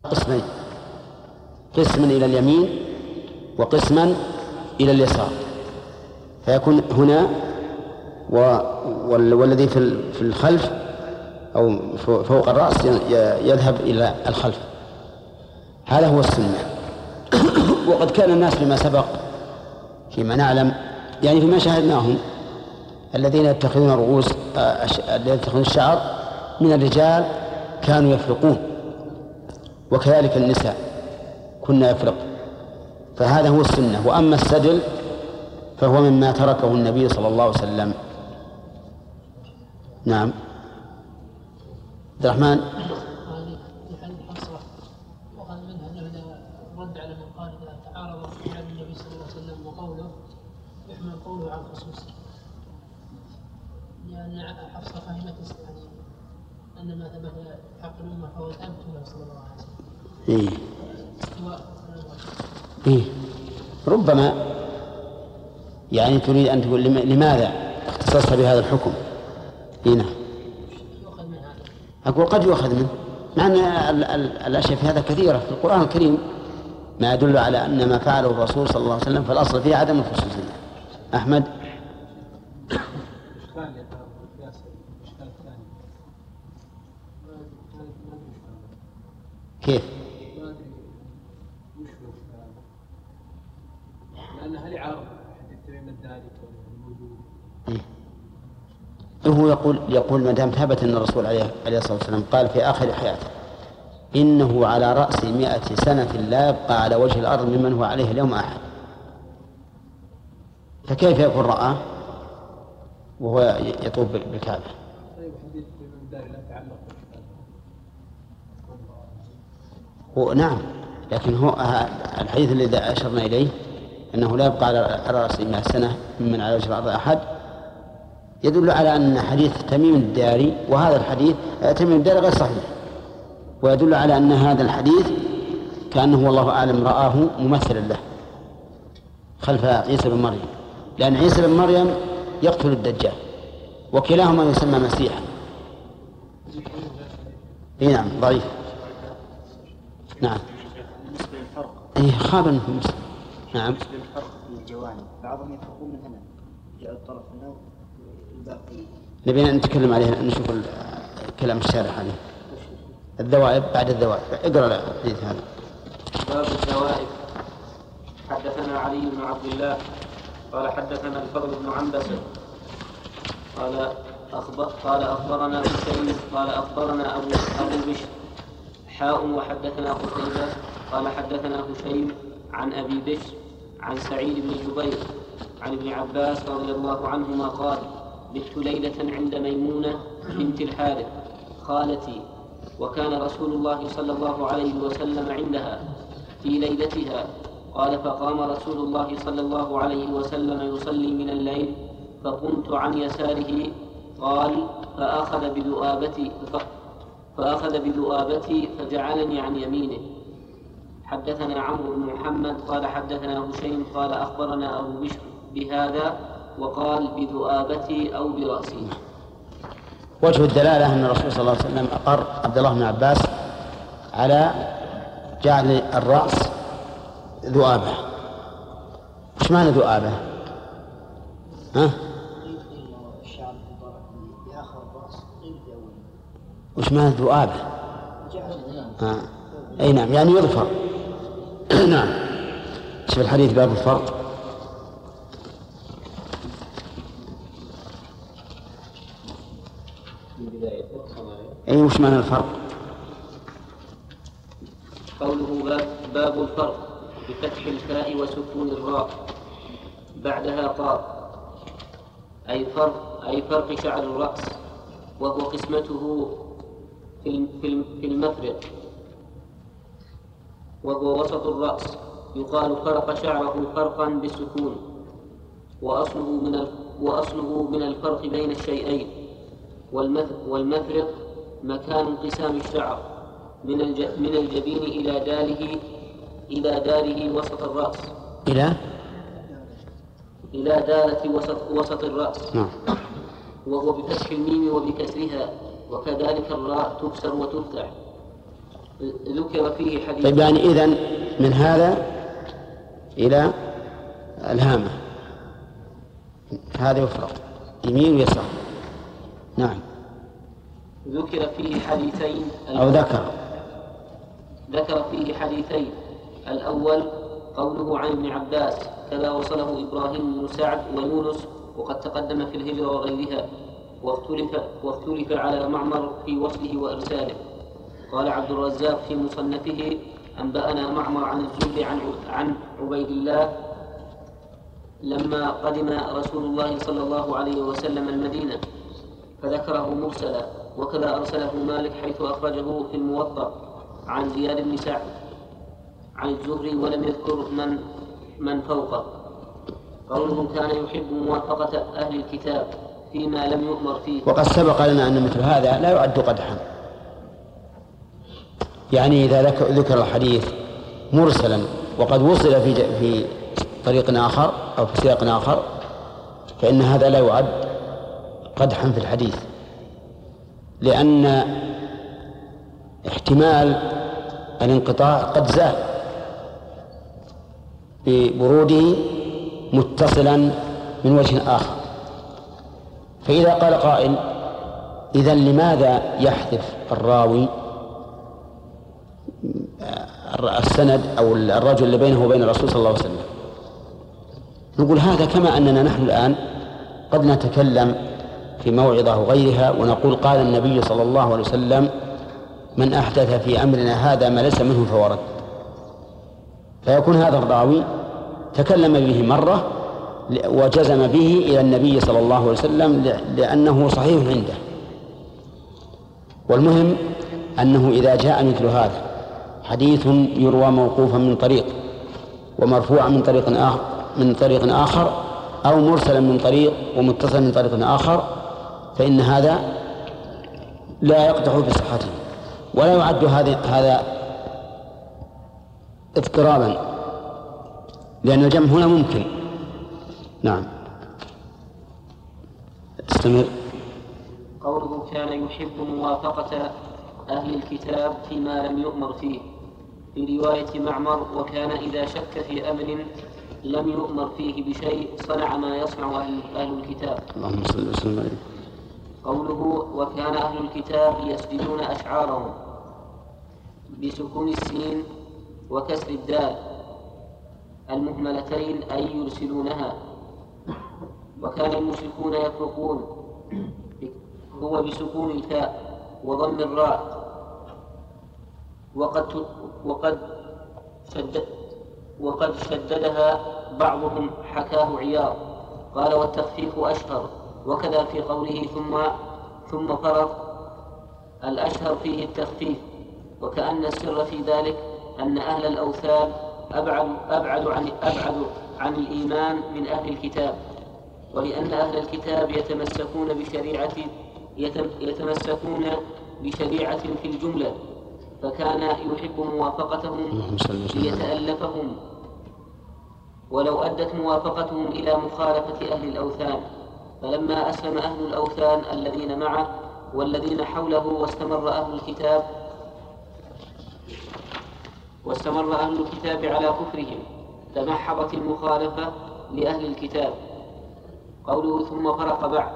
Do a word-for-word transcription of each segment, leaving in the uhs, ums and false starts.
قسمين، قسما إلى اليمين وقسما إلى اليسار، فيكون هنا والذي في الخلف أو فوق الرأس يذهب إلى الخلف. هذا هو السنة. وقد كان الناس فيما سبق فيما نعلم يعني فيما شاهدناهم الذين يتخذون رؤوس الذين يتخذون الشعر من الرجال كانوا يفرقون، وكذلك النساء كنا يفرق، فهذا هو السنة. وأما السدل فهو مما تركه النبي صلى الله عليه وسلم. نعم عبد الرحمن. وقال منها انه اذا رد على من قال اذا تعارض فعل النبي صلى الله عليه وسلم وقوله يحمل قوله على الخصوص، لان حفصه فهمت يعني ان ما ثبت حق الامه فهو الامثله صلى الله عليه وسلم. إيه. استواء إيه. ربما يعني تريد أن تقول لماذا اختصصت بهذا الحكم؟ هنا أقول قد يؤخذ منه، مع أن الأشياء في هذا كثيرة في القرآن الكريم ما يدل على أن ما فعله الرسول صلى الله عليه وسلم فالأصل فيه عدم الخصوصية. أحمد. كيف؟ هو يقول يقول ما دام ثبت أن الرسول عليه الصلاة والسلام قال في آخر حياته إنه على رأس مئة سنة لا يبقى على وجه الأرض ممن هو عليه اليوم أحد، فكيف يكون رآه وهو يطوف بالكعبة؟ هو نعم، لكن هو الحديث الذي أشرنا إليه أنه لا يبقى على رأس مئة سنة ممن على وجه الأرض أحد يدل على أن حديث تميم الداري وهذا الحديث تميم الداري غير صحيح، ويدل على أن هذا الحديث كأنه والله أعلم رآه ممثلا له خلف عيسى بن مريم، لأن عيسى بن مريم يقتل الدجال وكلاهما يسمى مسيحا. اي نعم ضعيف. نعم اي خاب في مسلم. نعم الفرق في الجوانب بعضهم يفرقون من هنا جاء الطرف هنا والباقي. نبينا نتكلم عليه نشوف كلام الشارح عليه. الذوائب بعد الذوائب اقرأ الحديث هذا. باب الذوائب. حدثنا علي بن عبد الله قال حدثنا الفضل بن عنبسة قال أخبر قال أخبرنا حسين قال أخبرنا أبو أبو بشر حاء وحدثنا قتيبة قال حدثنا هشيم عن أبي بشر عن سعيد بن جبير عن ابن عباس رضي الله عنهما قال بت ليلة عند ميمونة بنت الحارث خالتي وكان رسول الله صلى الله عليه وسلم عندها في ليلتها قال فقام رسول الله صلى الله عليه وسلم يصلي من الليل فقمت عن يساره قال فأخذ بذؤابتي فأخذ بذؤابتي فجعلني عن يمينه. حدثنا عمرو بن محمد قال حدثنا هشيم قال أخبرنا أبو بشر بهذا وقال بذؤابتي أو برأسي. وجه الدلالة أن الرسول صلى الله عليه وسلم أقر عبد الله بن عباس على جعل الرأس ذؤابة. وش معنى ذؤابة؟ ها؟ وش معنى ذؤابة؟ ها. أي نعم يعني يظفر. نعم. شوف الحديث باب الفرق. أي وش معنى الفرق؟ قوله باب, باب الفرق بفتح الفاء وسكون الراء بعدها طاء أي فرق أي فرق شعر الرأس وهو قسمته في في المفرق وهو وسط الرأس يقال فرق شعره فرقا بالسكون وأصله من وأصله من الفرق بين الشيئين والمفرق مكان انقسام الشعر من من الجبين إلى داره إلى داره وسط الرأس إلى إلى دارة وسط وسط الرأس نعم. وهو بفتح الميم وبكسرها وكذلك الراء تكسر وتفتح ذكر فيه حديث. طيب يعني إذن من هذا إلى الهامة هذا يفرق يمين ويسار. نعم. ذكر فيه حديثين أو ذكر ذكر فيه حديثين. الأول قوله عن ابن عباس كذا وصله إبراهيم بن سعد ويونس وقد تقدم في الهجرة وغيرها، واختلف, واختلف على معمر في وصله وإرساله. قال عبد الرزاق في مصنفه أنبأنا معمر عن الزهري عن عن عبيد الله لما قدم رسول الله صلى الله عليه وسلم المدينة فذكره مرسلا، وكذا أرسله مالك حيث أخرجه في الموطأ عن زياد بن سعد عن الزهري ولم يذكر من من فوقه. قوله كان يحب موافقة أهل الكتاب فيما لم يؤمر فيه. وقد سبق لنا أن مثل هذا لا يعد قدحا، يعني إذا ذكر الحديث مرسلا وقد وصل في في طريق آخر أو في سياق آخر فإن هذا لا يعد قدحا في الحديث، لأن احتمال الانقطاع قد زال ببروده متصلا من وجه آخر. فإذا قال قائل إذن لماذا يحذف الراوي السند أو الرجل اللي بينه وبين الرسول صلى الله عليه وسلم؟ نقول هذا كما أننا نحن الآن قد نتكلم في موعظة وغيرها ونقول قال النبي صلى الله عليه وسلم من أحدث في أمرنا هذا ما ليس منه فهو رد، فيكون هذا الراوي تكلم به مرة وجزم به إلى النبي صلى الله عليه وسلم لأنه صحيح عنده. والمهم أنه إذا جاء مثل هذا حديث يروى موقوفا من طريق ومرفوعا من طريق آخر من طريق آخر أو مرسلا من طريق ومتصلا من طريق آخر فإن هذا لا يقدح بصحته ولا يعد هذا هذا اضطرابا، لأن الجمع هنا ممكن. نعم. استمر. قوله كان يحب موافقة أهل الكتاب فيما لم يؤمر فيه، في رواية معمر وكان إذا شك في أمر لم يؤمر فيه بشيء صنع ما يصنع أهل, أهل الكتاب. اللهم صل وسلم عليه. قوله وكان أهل الكتاب يسجدون أشعارهم بسكون السين وكسر الدال المهملتين أي يرسلونها، وكان المشركون يفرقون هو بسكون الفاء وضم الراء وقد وقد شدد وقد شددها بعضهم حكاه عياض قال والتخفيف أشهر، وكذا في قوله ثم ثم فرض الأشهر فيه التخفيف، وكأن السر في ذلك أن أهل الأوثان أبعد أبعد عن أبعد عن الإيمان من أهل الكتاب، ولأن أهل الكتاب يتمسكون بشريعة يتمسكون بشريعة في الجملة، فكان يحب موافقتهم ليتألفهم، ولو أدت موافقتهم إلى مخالفة أهل الأوثان. فلما أسلم أهل الأوثان الذين معه والذين حوله واستمر أهل الكتاب واستمر أهل الكتاب على كفرهم تمحضت المخالفة لأهل الكتاب. قوله ثم فرق بعد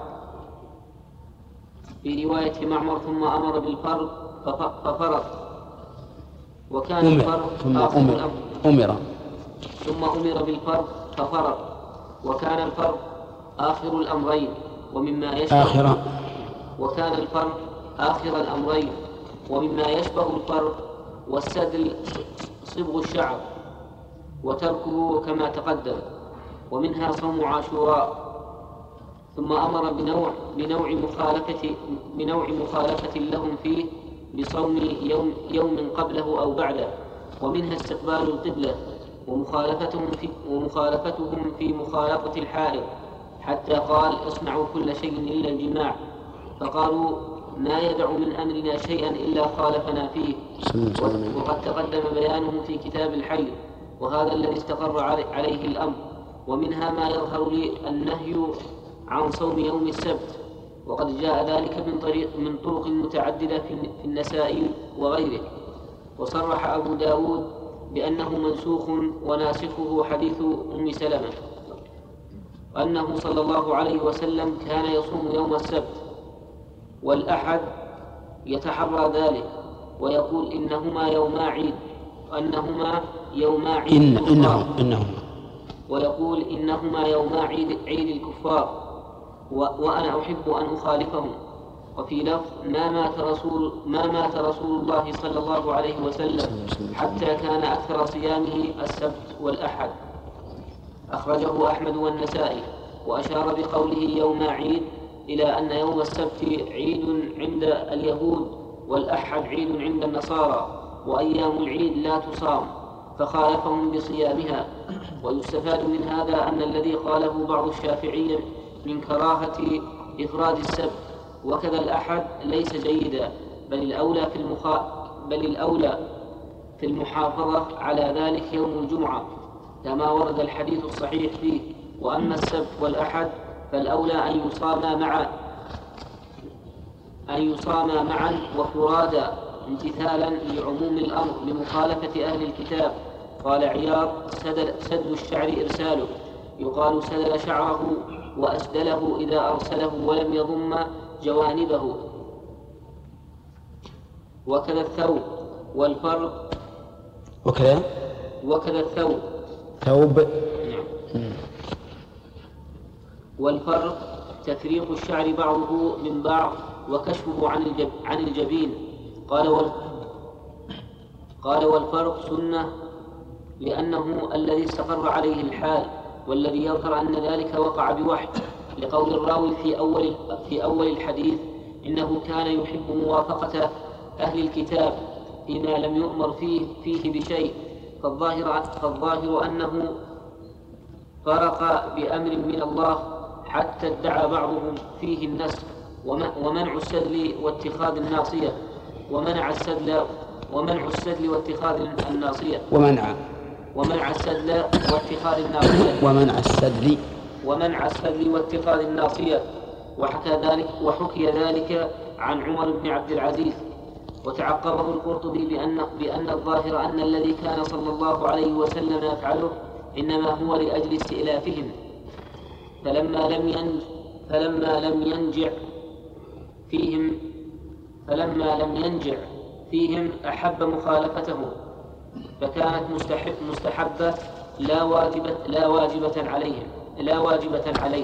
في رواية معمر ثم أمر بالفرق ففرق، وكان الفرق ثم أمر أمر ثم أمر بالفرق ففرق، وكان الفرق آخر الأمرين ومما يشبه آخر وكان الفرق آخر الأمرين ومما يشبه الفرق والسدل صبغ الشعر وتركه كما تقدم، ومنها صوم عاشوراء. ثم أمر بنوع بنوع مخالفة بنوع مخالفة لهم فيه بصوم يوم يوم قبله أو بعده، ومنها استقبال القبلة ومخالفتهم في ومخالفتهم في مخالطة الحائض، حتى قال اصنعوا كل شيء إلا الجماع، فقالوا ما يدع من أمرنا شيئا إلا خالفنا فيه، وقد تقدم بيانه في كتاب الحيض، وهذا الذي استقر عليه الأمر. ومنها ما يظهر لي النهي عن صوم يوم السبت، وقد جاء ذلك من طريق من طرق متعددة في النسائي وغيره. وصرح أبو داود بأنه منسوخ وناسخه حديث أم سلمة أنه صلى الله عليه وسلم كان يصوم يوم السبت والأحد يتحرى ذلك ويقول إنهما يوما عيد أنهما يوما عيد إن إنهم إنهما ويقول إنهما يوما عيد, عيد الكفار وأنا أحب أن أخالفهم. وفي لفظ ما مات رسول ما مات رسول الله صلى الله عليه وسلم حتى كان أكثر صيامه السبت والأحد. أخرجه أحمد والنسائي وأشار بقوله يوم عيد إلى أن يوم السبت عيد عند اليهود والأحد عيد عند النصارى وأيام العيد لا تصام فخالفهم بصيامها. ويستفاد من هذا أن الذي قاله بعض الشافعية من كراهة إفراد السبت وكذا الأحد ليس جيدا بل الأولى في المخا... بل الأولى في المحافظة على ذلك يوم الجمعة كما ورد الحديث الصحيح فيه. وأما السبت والأحد فالأولى أن يصاما معا أن يصاما معا وفرادا امتثالا لعموم الأمر لمخالفة أهل الكتاب. قال عياض سد الشعر إرساله يقال سدل شعره وأسدله إذا أرسله ولم يضم جوانبه. وكذا الثوب والفرق وكذا وكذا الثوب ثوب نعم. والفرق تفريق الشعر بعضه من بعض وكشفه عن الجب عن الجبين. قال وال قال والفرق سنة لأنه الذي استقر عليه الحال والذي يظهر أن ذلك وقع بوحي لقول الراوي في أول في أول الحديث إنه كان يحب موافقة أهل الكتاب فيما لم يؤمر فيه فيه بشيء. فالظاهر فالظاهر أنه فرق بأمر من الله حتى ادعى بعضهم فيه النسخ ومنع السدل واتخاذ الناصية ومنع السدل ومنع السدل واتخاذ الناصية ومنع ومنع السدل واتخاذ الناصية ومنع السدل ومنع السدل واتخاذ الناصية. وحكى ذلك وحكي ذلك عن عمر بن عبد العزيز. وتعقبه القرطبي بأن بأن الظاهر أن الذي كان صلى الله عليه وسلم يفعله إنما هو لأجل استئلافهم فلما لم ينج فلما لم ينجع فيهم فلما لم ينجع فيهم أحب مخالفته فكانت مستحب مستحبة لا واجبة لا واجبة عليهم لا واجبة عليه.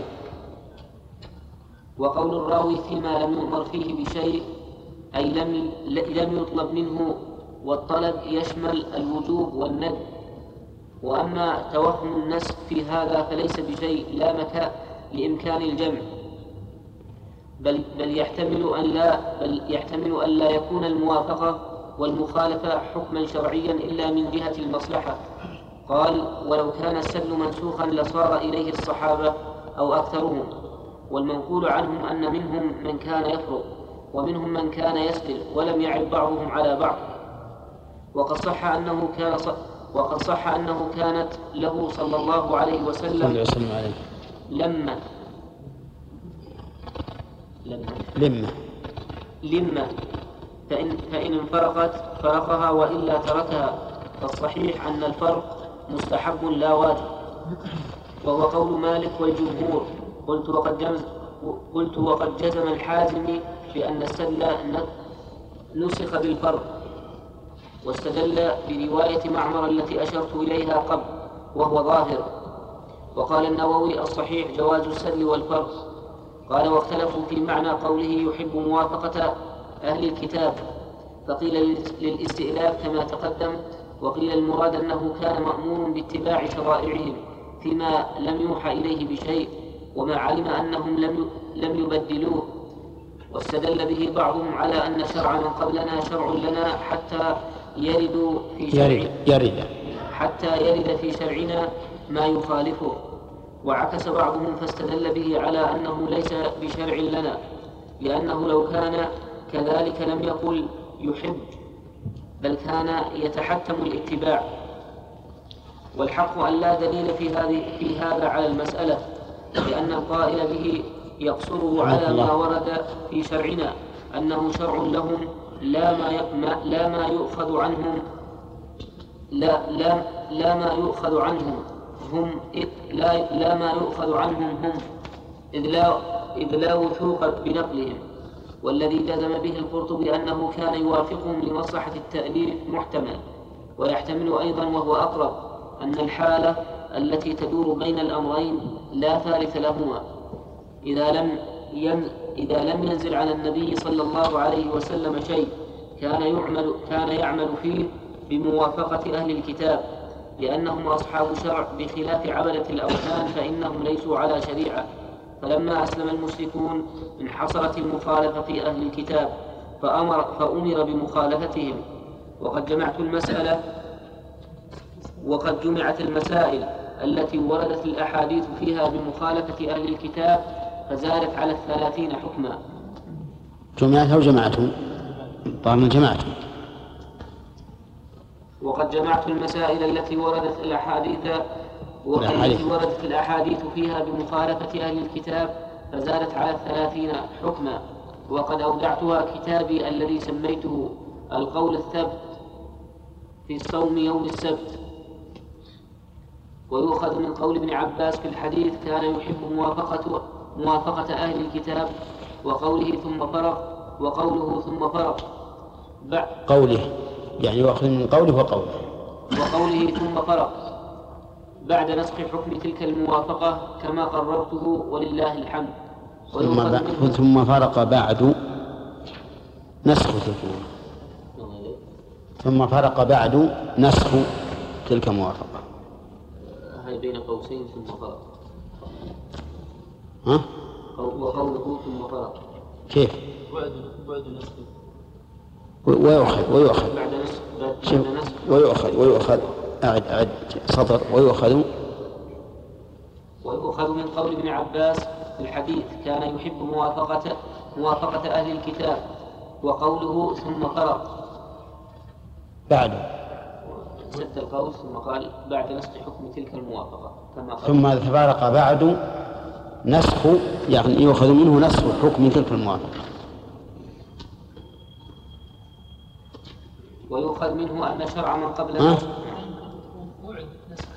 وقول الراوي فيما لم يؤمر فيه بشيء أي لم لم يطلب منه والطلب يشمل الوجوب والندب. وأما توهم النسخ في هذا فليس بشيء لا مكان لإمكان الجمع بل بل يحتمل أن لا بل يحتمل أن لا يكون الموافقة والمخالفة حكما شرعيا إلا من جهة المصلحة. قال ولو كان السدل منسوخا لصار إليه الصحابة أو أكثرهم. والمنقول عنهم أن منهم من كان يفرق ومنهم من كان يسدل ولم يعب بعضهم على بعض. وقد صح أنه كان ص... وقد صح أنه كانت له صلى الله عليه وسلم لما لما لما فإن, فإن انفرقت فرقها وإلا تركها. فالصحيح أن الفرق مستحب لا واجب وهو قول مالك والجمهور. قلت وقد جزم, قلت وقد جزم الحازم بأن السدل نسخ بالفرق واستدل برواية معمر التي أشرت إليها قبل وهو ظاهر. وقال النووي الصحيح جواز السدل والفرق. قال واختلفوا في معنى قوله يحب موافقة أهل الكتاب فقيل للاستئلاف كما تقدم وقيل المراد أنه كان مأمور باتباع شرائعهم فيما لم يوحى إليه بشيء وما علم أنهم لم لم يبدلوه. واستدل به بعضهم على أن شرع من قبلنا شرع لنا حتى يرد في شرع يرد حتى يرد في شرعنا ما يخالفه. وعكس بعضهم فاستدل به على أنه ليس بشرع لنا لأنه لو كان كذلك لم يقل يحب بل كان يتحتم الاتباع. والحق أن لا دليل في هذه في هذا على المسألة لأن القائل به يقصره على ما ورد في شرعنا أنه شرع لهم لا ما ي- ما- لا ما يؤخذ عنهم لا لا لا ما يؤخذ عنهم هم إذ لا لا ما يؤخذ عنهم هم إذ لا إذ لا وثوق بنقلهم. والذي جزم به القرطبي أنه كان يوافقهم لمصلحة التأليف محتمل، ويحتمل أيضا وهو أقرب أن الحالة التي تدور بين الأمرين لا ثالث لهما إذا لم ين إذا لم ينزل على النبي صلى الله عليه وسلم شيء كان يعمل كان يعمل فيه بموافقة أهل الكتاب، لأنهم أصحاب شرع بخلاف عبدة الأوثان فإنهم ليسوا على شريعة. فلما أسلم المشركون انحصرت المخالفة في أهل الكتاب فأمر, فأمر بمخالفتهم. وقد جمعت المسألة وقد جمعت المسائل التي وردت الأحاديث فيها بمخالفة أهل الكتاب فزادت على الثلاثين حكما. جمعتها وجمعتهم طبعا جمعتهم. وقد جمعت المسائل التي وردت الأحاديث والتي وردت الأحاديث فيها بمخالفة أهل الكتاب فزادت على الثلاثين حكما. وقد أودعتها كتابي الذي سميته القول الثبت في صوم يوم السبت. ويؤخذ من قول ابن عباس في الحديث كان يحب موافقة موافقة أهل الكتاب وقوله ثم فرق وقوله ثم فرق قوله يعني يؤخذ من قوله وقوله وقوله ثم فرق بعد نسخ حكم تلك الموافقة كما قررته ولله الحمد. ثم, ثم فرق بعد نسخ تلك ثم فرق بعد نسخ تلك الموافقة. هاي بين قوسين ثم فرق. ها؟ وقوله ثم فرق كيف؟ بعد بعد نسخ ويؤخذ ويؤخذ بعد نسخ بعد نسخ ويؤخذ ويؤخذ أعد أعد سطر ويؤخذ ويؤخذ من قول ابن عباس في الحديث كان يحب موافقة موافقة أهل الكتاب وقوله ثم فرق بعد سد القوس ثم قال بعد نسخ حكم تلك الموافقة كما قال ثم تفارق بعد نسخ يعني يؤخذ منه نسخ حكم تلك الموافقة. ويؤخذ منه أن شرع من قبلنا وعد نسخ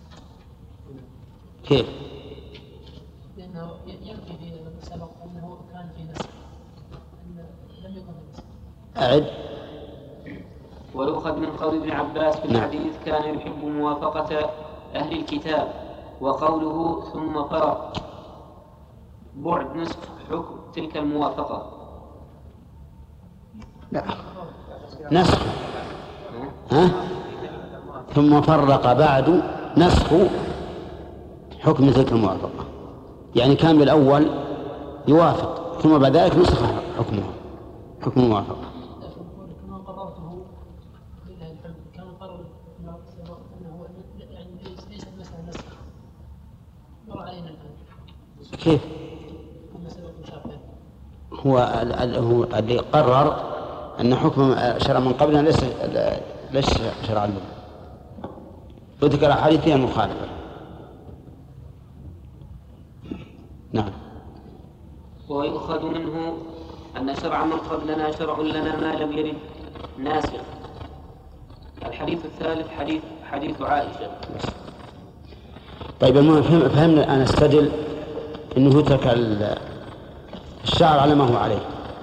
كيف؟ لأنه ينفي في سبق أنه كان في نسخ أن لم يكن في نسخ. أعد. ويؤخذ من قول ابن عباس في الحديث كان يحب موافقة أهل الكتاب وقوله ثم فرق بعد نسخ حكم تلك الموافقة. لا نسخ ها؟ ثم فرق بعد نسخ حكم تلك الموافقة يعني كان بالأول يوافق ثم بعد ذلك نسخ حكمه حكم الموافقة. كما قررته لله الحمد كان قرر ما سبق أنه يعني ليست مسألة نسخ مر علينا الآن. كيف؟ كما سبق مشابه هو هو اللي قرر أن حكم شرع من قبلنا ليس ليس شرعا له وذكر أحاديث فيها مخالفة. نعم. ويؤخذ منه أن شرع من قبلنا شرع لنا ما لم يرد ناسخ. الحديث الثالث حديث حديث عائشة. طيب المهم فهمنا الآن استدل أنه ترك الشعر على ما هو عليه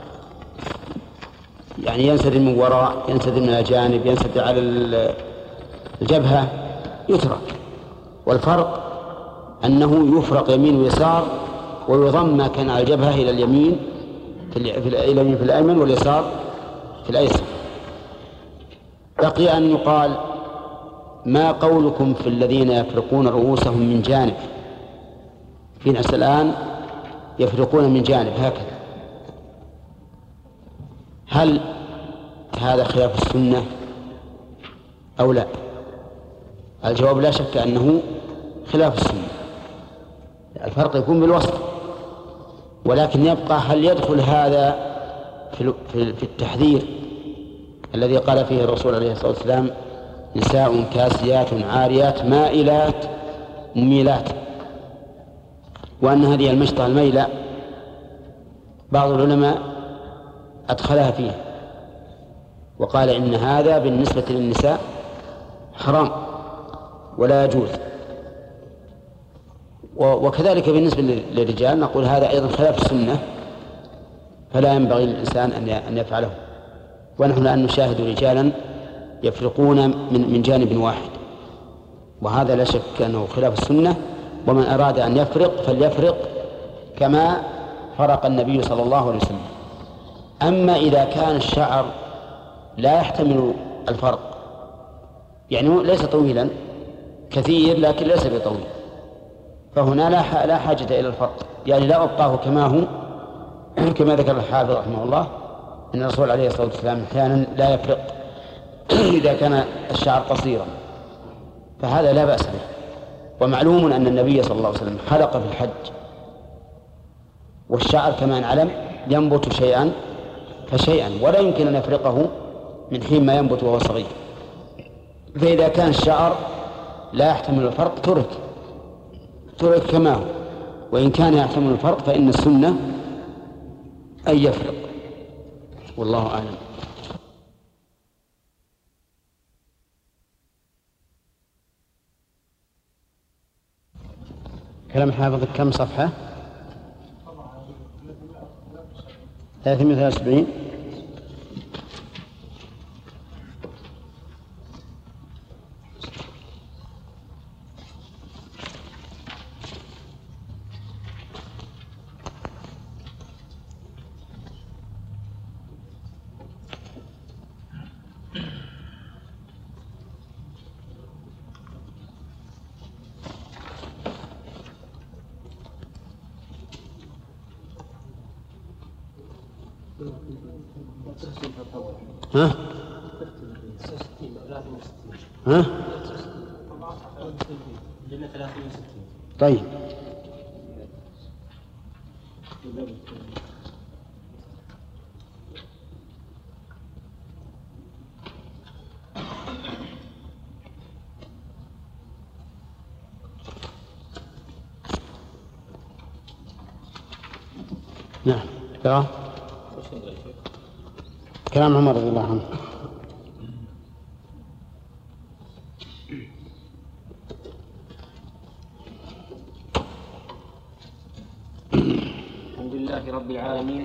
يعني ينسدل من وراء ينسدل من الجانب ينسدل على الجبهة يترك. والفرق أنه يفرق يمين ويسار ويضم ما كان على الجبهة إلى اليمين في اليمين في الأيمن واليسار في الأيسر. بقي أن يقال ما قولكم في الذين يفرقون رؤوسهم من جانب؟ في ناس الآن يفرقون من جانب هكذا، هل هذا خلاف السنة أو لا؟ الجواب لا شك أنه خلاف السنة. الفرق يكون بالوسط، ولكن يبقى هل يدخل هذا في التحذير الذي قال فيه الرسول عليه الصلاة والسلام نساء كاسيات عاريات مائلات مميلات، وأن هذه المشطة الميلة بعض العلماء أدخلها فيه وقال إن هذا بالنسبة للنساء حرام ولا يجوز. وكذلك بالنسبة للرجال نقول هذا أيضا خلاف السنة، فلا ينبغي للإنسان أن يفعله. ونحن الآن نشاهد رجالا يفرقون من من جانب واحد، وهذا لا شك أنه خلاف السنة. ومن أراد أن يفرق فليفرق كما فرق النبي صلى الله عليه وسلم. أما إذا كان الشعر لا يحتمل الفرق، يعني ليس طويلا كثير لكن ليس بطويل، فهنا لا لا حاجة إلى الفرق، يعني لا أبقاه كما هو، كما ذكر الحافظ رحمه الله أن الرسول عليه الصلاة والسلام أحيانا لا يفرق إذا كان الشعر قصيرا، فهذا لا بأس به. ومعلوم أن النبي صلى الله عليه وسلم حلق في الحج، والشعر كما نعلم ينبت شيئا فشيئا، ولا يمكن أن يفرقه من حين ما ينبت وهو صغير. فإذا كان الشعر لا يحتمل الفرق ترك ترك كما هو، وإن كان يحتمل الفرق فإن السنة أن يفرق، والله أعلم. كلام حافظ كم صفحة؟ ثلاثمائة وثلاثة وسبعين. ها؟ ها؟ طيب. نعم. ترى كلام عمر رضي الله عنه. الحمد لله رب العالمين،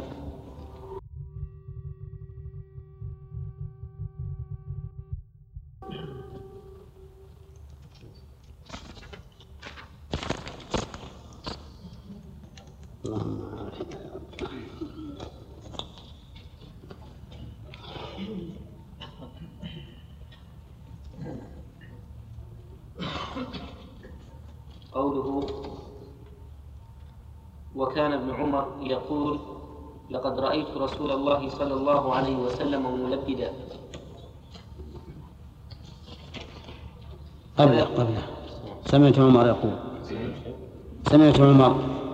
قوله وكان ابن عمر يقول لقد رأيت رسول الله صلى الله عليه وسلم ملبدا. قبله قبله سمعت عمر يقول سمعت عمر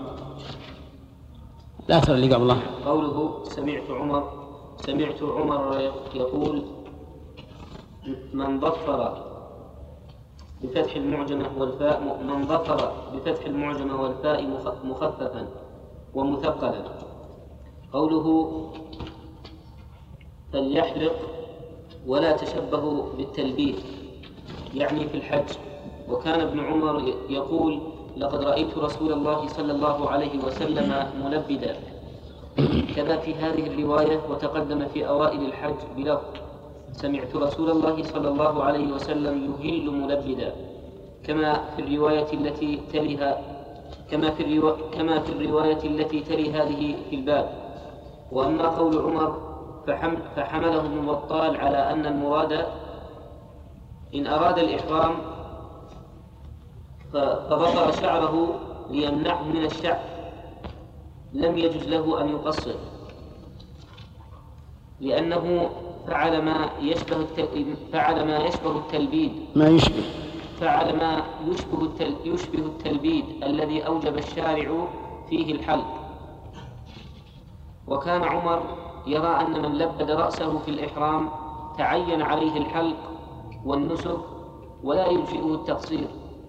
لا أثر اللي قبله. قوله سمعت عمر سمعت عمر يقول من ظفر بفتح المعجمة والفاء من ظفر بفتح المعجمة والفاء مخففا ومثقلا. قوله فليحلق ولا تشبهوا بالتلبيد يعني في الحج. وكان ابن عمر يقول لقد رأيت رسول الله صلى الله عليه وسلم ملبدا. كذا في هذه الرواية وتقدم في أوائل الحج بلفظ سمعت رسول الله صلى الله عليه وسلم يهل ملبدا، كما في الرواية التي تليها كما في الروا... كما في الرواية التي تلي هذه في الباب. وأما قول عمر فحم... فحمله ابن بطال على أن المراد إن أراد الإحرام ف... فبطر شعره ليمنعه من الشعر لم يجوز له أن يقصر، لأنه فعل ما يشبه التل... فعل ما يشبه التلبيد ما يشبه فعل ما يشبه التل... يشبه التلبيد الذي أوجب الشارع فيه الحلق. وكان عمر يرى أن من لبد رأسه في الإحرام تعين عليه الحلق والنسك ولا يجزئه التقصير،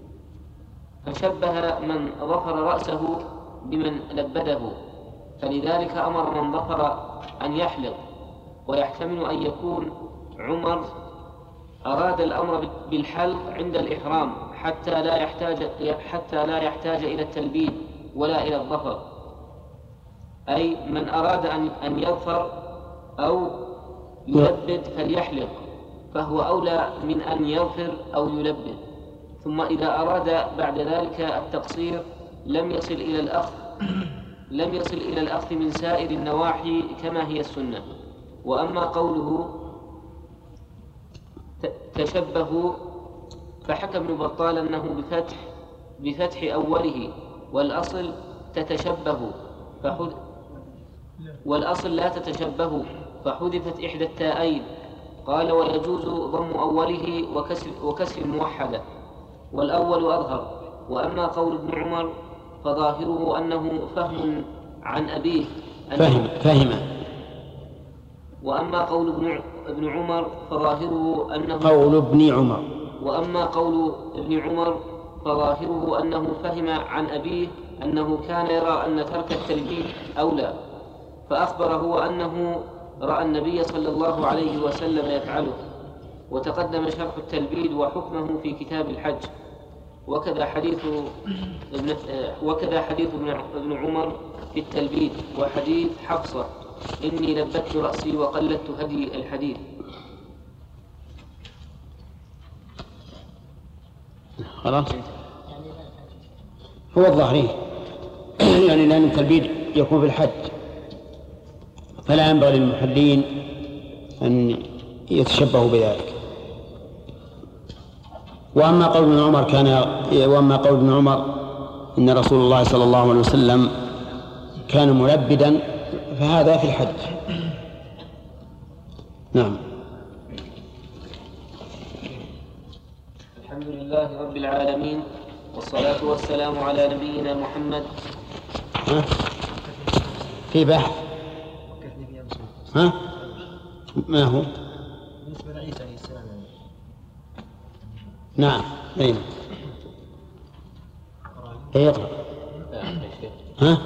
فشبه من ظفر رأسه بمن لبده، فلذلك أمر من ظفر أن يحلق. ويحتمل أن يكون عمر أراد الأمر بالحلق عند الإحرام حتى لا يحتاج حتى لا يحتاج إلى التلبيد ولا إلى الظفر، أي من أراد أن أن يظفر أو يلبد فليحلق، فهو أولى من أن يظفر أو يلبد. ثم إذا أراد بعد ذلك التقصير لم يصل إلى الأخذ لم يصل إلى الأخذ من سائر النواحي كما هي السنة. وأما قوله تشبهوا فحكى ابن بطال أنه بفتح بفتح أوله، والأصل تتشبهوا فحد والأصل لا تتشبهوا فحذفت إحدى التاءين. قال ويجوز ضم أوله وكسر, وكسر الموحدة، والأول أظهر. وأما قول ابن عمر فظاهره أنه فهم عن أبيه فهم فهم وأما قول ابن ابن عمر فظاهره أنه قول ابن عمر وأما قول ابن عمر فظاهره أنه فهم عن أبيه أنه كان يرى أن ترك التلبيد أولى، فأخبره أنه رأى النبي صلى الله عليه وسلم يفعله. وتقدم شرح التلبيد وحكمه في كتاب الحج. وكذا حديث ابن وكذا حديث ابن عمر في التلبيد، وحديث حفصة إني لبت رأسي وقلدت هدي الحديث. خلاص هو الظاهري يعني لأن التلبيد يكون في الحج، فلا ينبغي للمحلين أن يتشبهوا بذلك. وأما قول ابن عمر كان وأما قول ابن عمر إن رسول الله صلى الله عليه وسلم كان ملبدا فهذا في الحج. نعم. الحمد لله رب العالمين، والصلاة والسلام على نبينا محمد. ها؟ في بحث ها؟ ما هو؟ بالنسبة لعيسى عليه السلام. نعم أين؟ إيه يقرأ. ها؟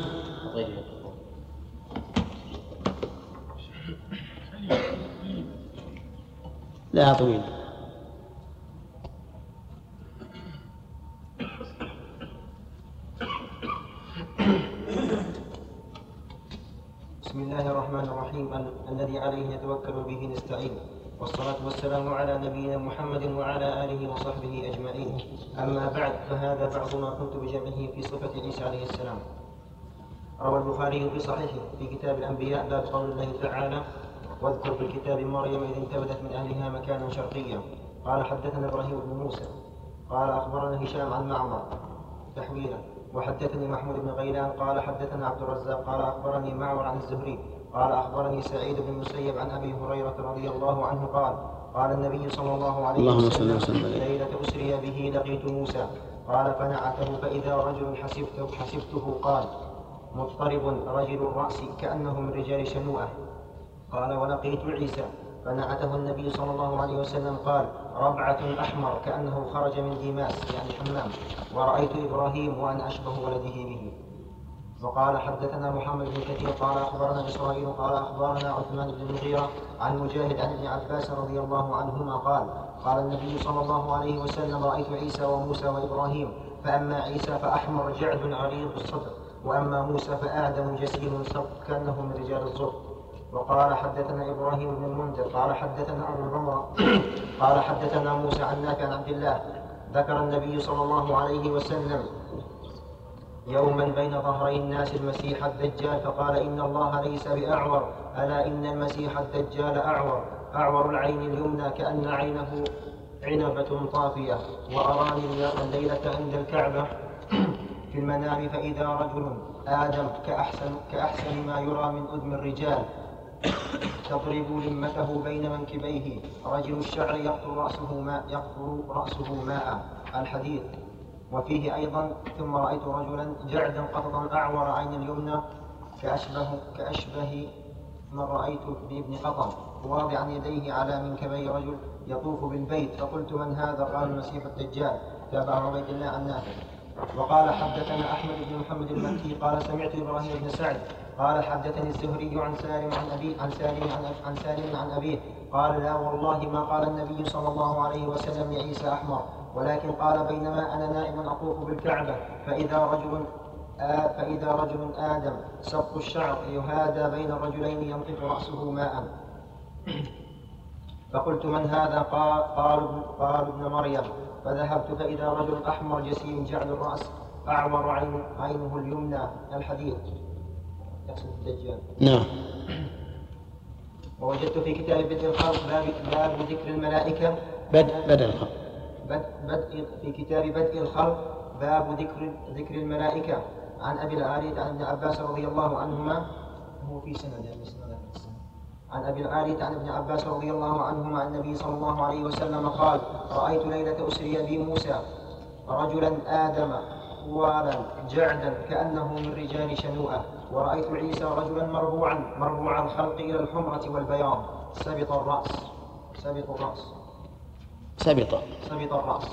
لا طويل. بسم الله الرحمن الرحيم. الذي عليه نتوكل به نستعين، والصلاة والسلام على نبينا محمد وعلى آله وصحبه أجمعين. أما بعد، فهذا بعض ما كنت بجمعه في صفة عيسى عليه السلام. روى البخاري في صحيحه في كتاب الأنبياء باب قول الله تعالى واذكر في الكتاب مريم إذ انتبذت من أهلها مكانا شرقيا. قال حدثنا إبراهيم بن موسى قال أخبرنا هشام عن معمر تحويلا، وحدثني محمود بن غيلان قال حدثنا عبد الرزاق قال أخبرني معمر عن الزهري قال أخبرني سعيد بن المسيب عن أبي هريرة رضي الله عنه قال قال النبي صلى الله عليه وسلم ليلة أسري به لقيت موسى قال فنعته فإذا رجل حسبته, حسبته قال مضطرب رجل الرأس كأنه من رجال شنوءة. قال ولقيت عيسى فنعته النبي صلى الله عليه وسلم قال ربعة أحمر كأنه خرج من ديماس يعني حمام. ورأيت إبراهيم وأنا أشبه ولده به. وقال حدثنا محمد بن كثير قال أخبرنا إسرائيل قال أخبرنا عثمان بن المغيرة عن مجاهد عن ابن عباس رضي الله عنهما قال قال النبي صلى الله عليه وسلم رأيت عيسى وموسى وإبراهيم، فأما عيسى فأحمر جعد عريض الصدر، وأما موسى فآدم جسيم صب كأنه من رجال الزهد. وقال حدثنا إبراهيم بن المنذر قال حدثنا أبو عمر قال حدثنا موسى عن نافع عن عبد الله ذكر النبي صلى الله عليه وسلم يوما بين ظهري الناس المسيح الدجال فقال إن الله ليس بأعور، ألا إن المسيح الدجال أعور أعور العين اليمنى كأن عينه عنبة طافية. وأراني الليلة عند الكعبة في المنام فإذا رجل آدم كأحسن, كأحسن ما يرى من أدم الرجال تضرب لمته بين منكبيه رجل الشعر يقطر رأسه ماء, يقطر رأسه ماء. الحديث. وفيه أيضا ثم رأيت رجلا جعدا قططا أعور عين اليمنى كأشبه, كأشبه من رأيت بابن قطن واضعا يديه على منكبي رجل يطوف بالبيت، فقلت من هذا؟ قال المسيح الدجال. تابع عبيد الله عن نافع. وقال حدثنا أحمد بن محمد المكي قال سمعت إبراهيم بن سعد قال حدثني الزهري عن سالم عن أبي عن سالم عن, عن سالم عن أبيه قال لا والله ما قال النبي صلى الله عليه وسلم لعيسى أحمر، ولكن قال بينما أنا نائم أطوف بالكعبة فإذا رجل آه فإذا رجل آدم سبط الشعر يهادى بين الرجلين ينطف رأسه ماء. فقلت من هذا؟ قال قالوا قال ابن مريم. فذهبت فإذا رجل أحمر جسيم جعل الرأس أعور عين عينه اليمنى. الحديث يقصد الدجال. نعم. ووجدت في كتاب بدء الخلق باب, باب ذكر الملائكة بدء بدء الخلق بدء في كتاب بدء الخلق باب ذكر ذكر الملائكة عن أبي العالية عن ابن عباس رضي الله عنهما. هو في سند يعني عن أبي العالية عن ابن عباس رضي الله عنهما عن النبي صلى الله عليه وسلم قال رأيت ليلة أسري بي موسى رجلا آدم طوالا جعدا كأنه من رجال شنوءة، ورأيت عيسى رجلا مربوعا مربوع الخلق إلى الحمرة والبياض سبط الرأس سبط الرأس سبط سبط الرأس.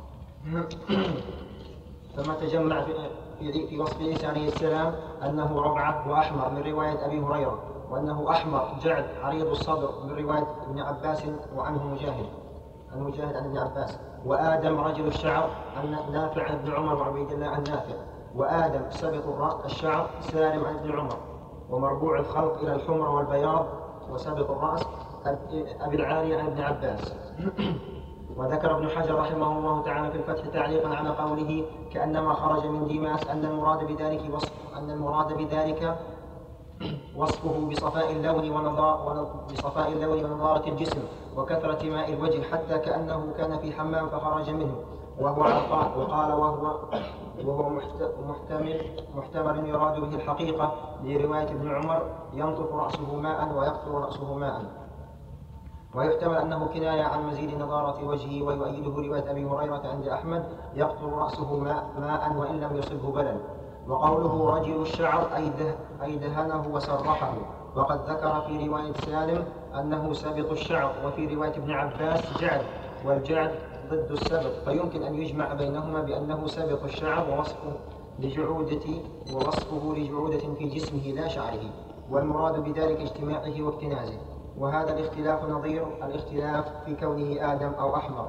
ثم تجمع في, في, في وصف عيسى عليه السلام أنه ربعة وأحمر من رواية أبي هريرة، وأنه أحمر جعد عريض الصدر من رواية ابن عباس وعنه مجاهد عن مجاهد عن ابن عباس. وآدم رجل الشعر عن نافع عن ابن عمر وعبيد الله عن نافع. وآدم سبط الشعر سالم عن ابن عمر. ومربوع الخلق إلى الحمر والبياض وسبط الرأس أبي العالي عن ابن عباس. وذكر ابن حجر رحمه الله تعالى في الفتح تعليقا على قوله كأنما خرج من ديماس أن المراد بذلك وصف أن المراد بذلك وصفه بصفاء اللون ونضاء بصفاء اللون ونضارة الجسم وكثرة ماء الوجه حتى كأنه كان في حمام فخرج منه وهو عرقان. وقال وهو وهو محتمل محتمل يراد به الحقيقة لرواية ابن عمر ينطف رأسه ماء ويقطر رأسه ماء. ويحتمل أنه كناية عن مزيد نضارة وجهه، ويؤيده رواية أبي هريرة عند أحمد يقطر رأسه ماء, ماء وإن لم يصبه بلل. وقوله رجل الشعر أي دهنه وسرحه. وقد ذكر في رواية سالم أنه سابط الشعر، وفي رواية ابن عباس جعد، والجعد ضد السبط، فيمكن أن يجمع بينهما بأنه سابط الشعر ووصفه لجعودة ووصفه لجعودة في جسمه لا شعره، والمراد بذلك اجتماعه واكتنازه. وهذا الاختلاف نظير الاختلاف في كونه آدم أو أحمر.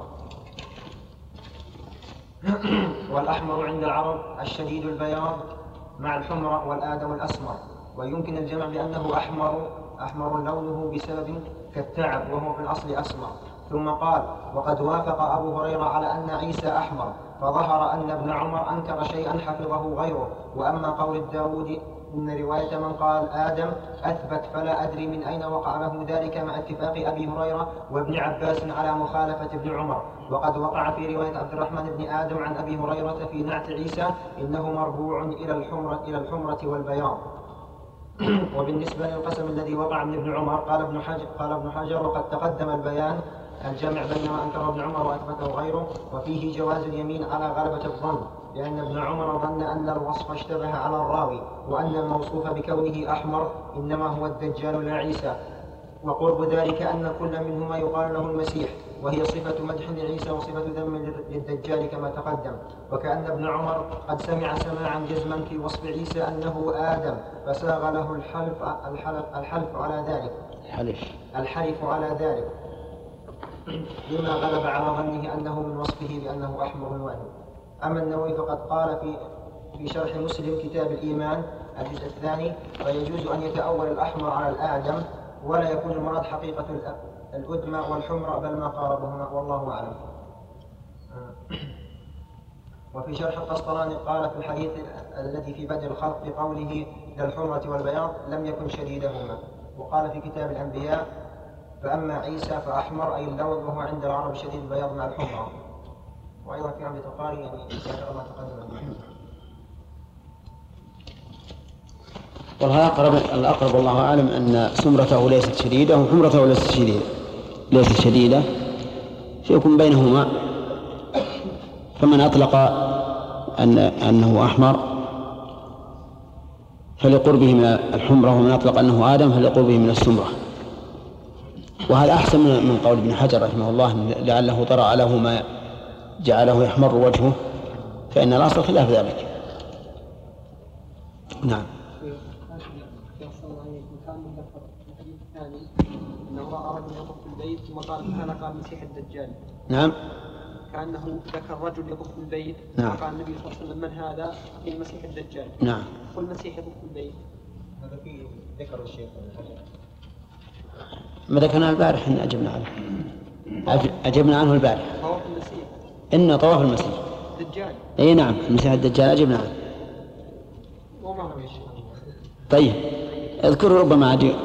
والأحمر عند العرب الشديد البياض مع الحمرة، والآدم الأسمر. ويمكن الجمع بأنه أحمر أحمر لونه بسبب كالتعب وهو في الأصل أسمر. ثم قال وقد وافق أبو هريرة على أن عيسى أحمر، فظهر أن ابن عمر أنكر شيئا حفظه غيره. وأما قول الداود إن رواية من قال آدم أثبت فلا أدري من أين وقع له ذلك مع اتفاق أبي هريرة وابن عباس على مخالفة ابن عمر. وقد وقع في رواية عبد الرحمن بن آدم عن أبي هريرة في نعت عيسى إنه مربوع إلى الحمرة, إلى الحمرة والبياض. وبالنسبة للقسم الذي وقع من ابن عمر قال ابن حجر, قال ابن حجر وقد تقدم البيان الجمع بين ما أنكر ابن عمر وأثبته غيره، وفيه جواز اليمين على غلبة الظن، لأن ابن عمر ظن أن الوصف اشتبه على الراوي، وأن الموصوف بكونه أحمر إنما هو الدجال لا عيسى، وقرب ذلك أن كل منهما يقال له المسيح، وهي صفة مدح لعيسى وصفة ذم للدجال كما تقدم. وكأن ابن عمر قد سمع سماعا جزما في وصف عيسى أنه آدم، فساغ له الحلف, الحلف, الحلف على ذلك الحلف الحلف على ذلك مما غلب على ظنه أنه من وصفه بأنه أحمر وأهل. أما النووي فقد قال في في شرح مسلم كتاب الإيمان الجزء الثاني ويجوز أن يتأول الأحمر على الآدم، ولا يكون المراد حقيقة الأدمى والحمر بل ما قاربهما، والله أعلم. وفي شرح القسطلاني قال في الحديث الذي في بدء الخلق في قوله للحمرة والبياض لم يكن شديدهما. وقال في كتاب الأنبياء فأما عيسى فأحمر أي اللون، وهو عند العرب شديد البياض مع الحمرة. وأيضا في عمدة القاري يعني ذكر ما تقدم. والله أقرب الأقرب والله أعلم أن سمرته ليست شديدة وحمرته ليست شديدة ليست شديدة فيكون بينهما. فمن أطلق أن أنه أحمر فلقربه من الحمرة، ومن أطلق أنه آدم فلقربه من السمرة. وهذا أحسن من قول ابن حجر رحمه الله لعله طرأ له ما جعله يحمر وجهه، فإن الأصل خلاف ذلك. نعم. كأنه رأى رجل يطوف في البيت ثم قال هذا قال المسيح الدجال. نعم. كأنه ذكر رجل يطوف في البيت. نعم. فقال النبي صلى الله عليه وسلم من هذا؟ قيل المسيح الدجال. نعم. قل المسيح يطوف في البيت. هذا في ذكر الشيخ ما ذكرنا البارح إن أجبنا عنه. أجبنا عنه البارح. طواف المسيح. إن طواف المسيح. دجال. أي نعم المسيح الدجال أجبنا عنه. وما هو يا شيخ؟ طيب اذكروا ربما عدي.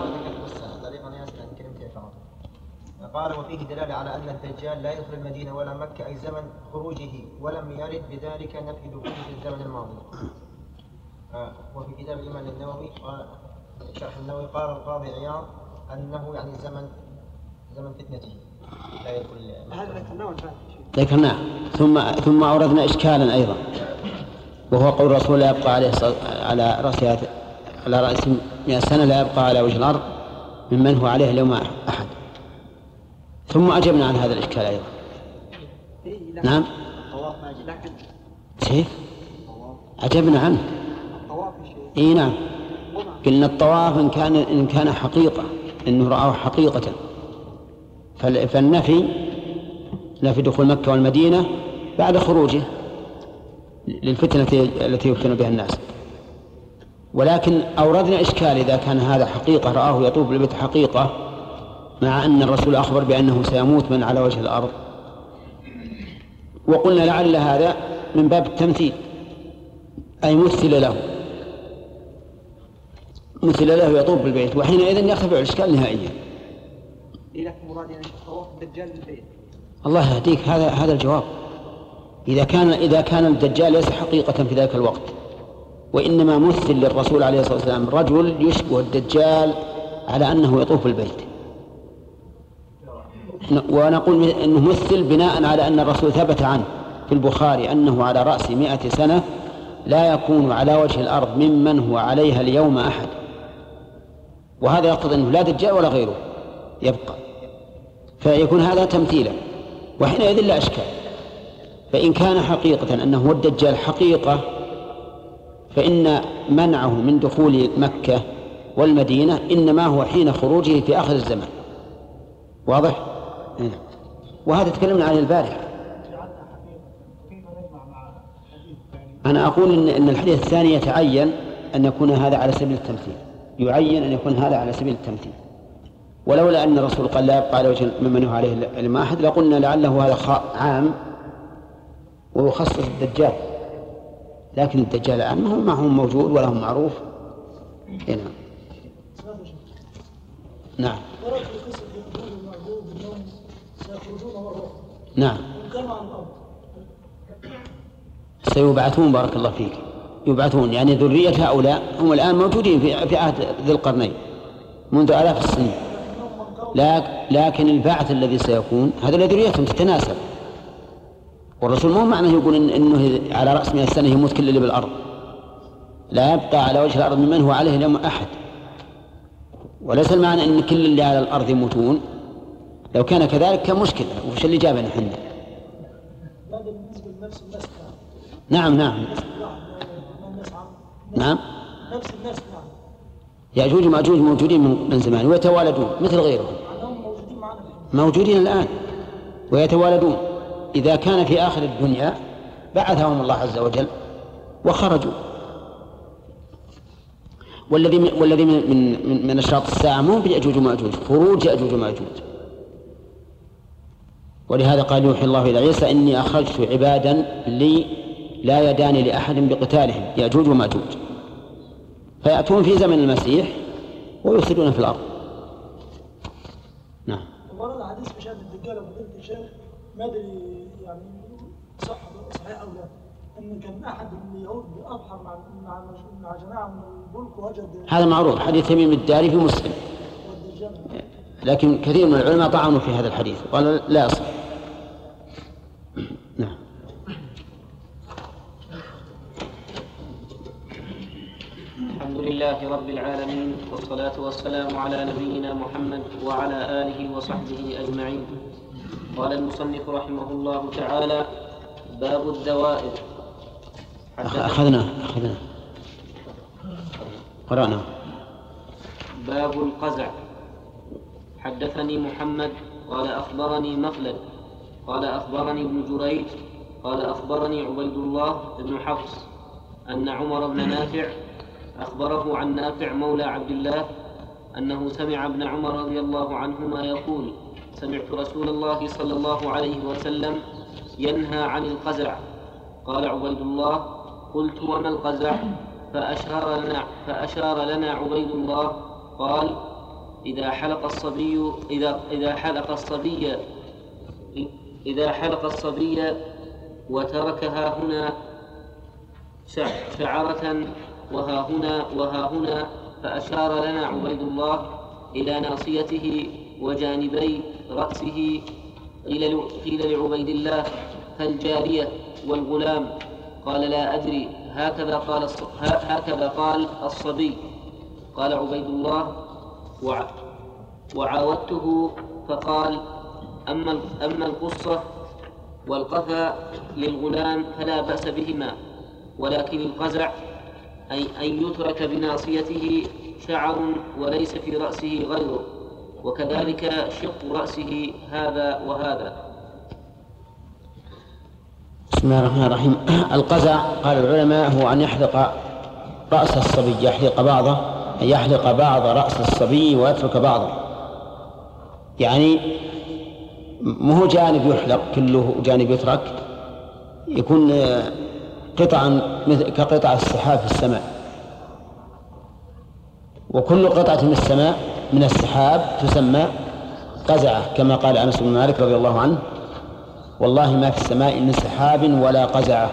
قال وفيه دلالة على أن الدجال لا يدخل المدينة ولا مكة أي زمن خروجه ولم يرد بذلك نفي دخوله في الزمن الماضي. آه وفي كتاب الإمام النووي قال شرح النووي قال القاضي عياض أنه يعني زمن زمن فتنته لا يدخل. هذا ذكرناه ذكرناه ثم ثم أوردنا إشكالا أيضا وهو قول الرسول لا يبقى عليه على رأس على رأس مئة سنة لا يبقى على وجه الأرض ممن هو عليه اليوم أحد. ثم أجبنا عن هذا الإشكال أيضا. نعم. شيء أجبنا عنه. إيه نعم. قلنا الطواف إن كان إن كان حقيقة إنه رآه حقيقة فالنفي نفي دخول مكة والمدينة بعد خروجه للفتنة التي يفتن بها الناس. ولكن أوردنا إشكال إذا كان هذا حقيقة رآه يطوف بالبيت حقيقة مع أن الرسول أخبر بأنه سيموت من على وجه الأرض وقلنا لعل هذا من باب التمثيل أي مثل له مثل له يطوف بالبيت وحينئذ يرتفع الإشكال نهائيا. الله يهديك هذا هذا الجواب. إذا كان إذا كان الدجال ليس حقيقة في ذلك الوقت وإنما مثل للرسول عليه الصلاة والسلام رجل يشبه الدجال على أنه يطوف بالبيت ونقول أنه مثل بناء على أن الرسول ثبت عنه في البخاري أنه على رأس مئة سنة لا يكون على وجه الأرض ممن هو عليها اليوم أحد وهذا يقتضي أنه لا دجال ولا غيره يبقى فيكون هذا تمثيلا وحينئذ لا أشكال. فإن كان حقيقة أنه هو الدجال حقيقة فإن منعه من دخول مكة والمدينة إنما هو حين خروجه في آخر الزمان. واضح؟ وهذا تكلمنا عن البارحة. أنا أقول إن, إن الحديث الثاني يتعين أن يكون هذا على سبيل التمثيل يعين أن يكون هذا على سبيل التمثيل ولولا أن الرسول قال لا يبقى على وجه ممن هو عليه اليوم أحد لقلنا لعله هذا عام ويخصص الدجال لكن الدجال الآن ما هو معهم موجود ولا هو معروف. هنا. نعم. نعم. سيبعثون بارك الله فيك يبعثون يعني ذرية هؤلاء هم الآن موجودين في في عهد ذي القرنين منذ آلاف السنين لكن البعث الذي سيكون هذا لذريتهم تتناسب والرسول مو معنى يقول إن إنه على رأس مئة سنة يموت كل اللي بالأرض لا يبقى على وجه الأرض ممن هو عليه اليوم أحد وليس المعنى أن كل اللي على الأرض يموتون لو كان كذلك كان مشكلة وش اللي جابنا احنا. نعم نعم نعم يأجوج ومأجوج موجودين من زمان ويتوالدون مثل غيرهم موجودين الآن ويتوالدون إذا كان في آخر الدنيا بعثهم الله عز وجل وخرجوا. والذي من والذي من من, من أشراط الساعة مو بيأجوج ومأجوج خروج يأجوج ومأجوج ولهذا قال يوحي الله إلى عيسى إني أخرجت عبادا لي لا يدان لأحد بقتالهم يأجوج ومأجوج فيأتون في زمن المسيح ويفسدون في الأرض. نعم. ورد حديث بشأن الدجال وفضيلة الشيخ ما أدري يعني صح صحيح أو لا أن كان أحد اليهود أبحر مع مع مع جماعة من البلك وجد هذا معروف حديث تميم الداري في مسلم لكن كثير من العلماء طعنوا في هذا الحديث قالوا لا يصح. نعم. الحمد لله رب العالمين والصلاة والسلام على نبينا محمد وعلى آله وصحبه أجمعين. قال المصنف رحمه الله تعالى باب الدوائر. أخذنا أخذنا قرأنا. باب القزع. حدثني محمد قال أخبرني مخلد قال أخبرني ابن جريج قال أخبرني عبيد الله بن حفص أن عمر بن نافع أخبره عن نافع مولى عبد الله أنه سمع ابن عمر رضي الله عنهما يقول: سمعت رسول الله صلى الله عليه وسلم ينهى عن القزع. قال عبيد الله: قلت: وما القزع؟ فأشار لنا, فأشار لنا عبيد الله قال: إذا حلق الصبي إذا إذا حلق الصبي إذا حلق الصبي وتركها هنا شعرة وها هنا وها هنا، فأشار لنا عبيد الله إلى ناصيته وجانبي رأسه. قيل لعبيد الله: فالجارية والغلام؟ قال: لا أدري، هكذا قال هكذا قال الصبي. قال عبيد الله: وعاودته فقال: أما أما القصة والقفا للغلام فلا بأس بهما، ولكن القزع أي أن يترك بناصيته شعر وليس في رأسه غيره، وكذلك شق رأسه هذا وهذا. بسم الله الرحمن الرحيم. القزع قال العلماء هو أن يحلق رأس الصبي، يحلق بعضه، أن يحلق بعض رأس الصبي ويترك بعضه، يعني مو جانب يحلق كله جانب يترك، يكون قطعا كقطع السحاب في السماء، وكل قطعة من السماء من السحاب تسمى قزعة، كما قال أنس بن مالك رضي الله عنه: والله ما في السماء من سحاب ولا قزعة.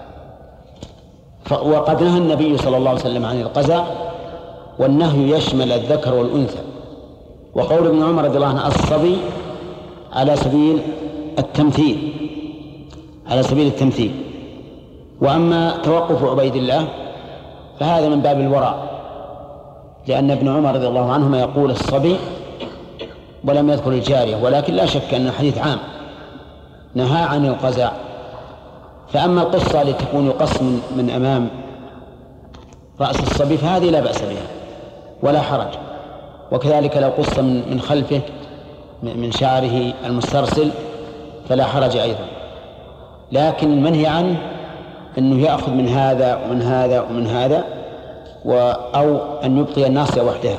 وقد نهى النبي صلى الله عليه وسلم عن القزع، والنهي يشمل الذكر والأنثى. وقول ابن عمر رضي الله عنه الصبي على سبيل التمثيل على سبيل التمثيل وأما توقف عبيد الله فهذا من باب الورع، لأن ابن عمر رضي الله عنهما يقول الصبي ولم يذكر الجارية، ولكن لا شك أن الحديث عام نهى عن القزع. فأما القصة التي تكون يقص من, من أمام رأس الصبي فهذه لا بأس بها ولا حرج، وكذلك لو قص من, من خلفه من شعره المسترسل فلا حرج أيضا. لكن المنهي عنه أنه يأخذ من هذا ومن هذا ومن هذا و أو أن يبقي الناصية وحدها.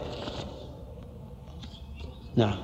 نعم.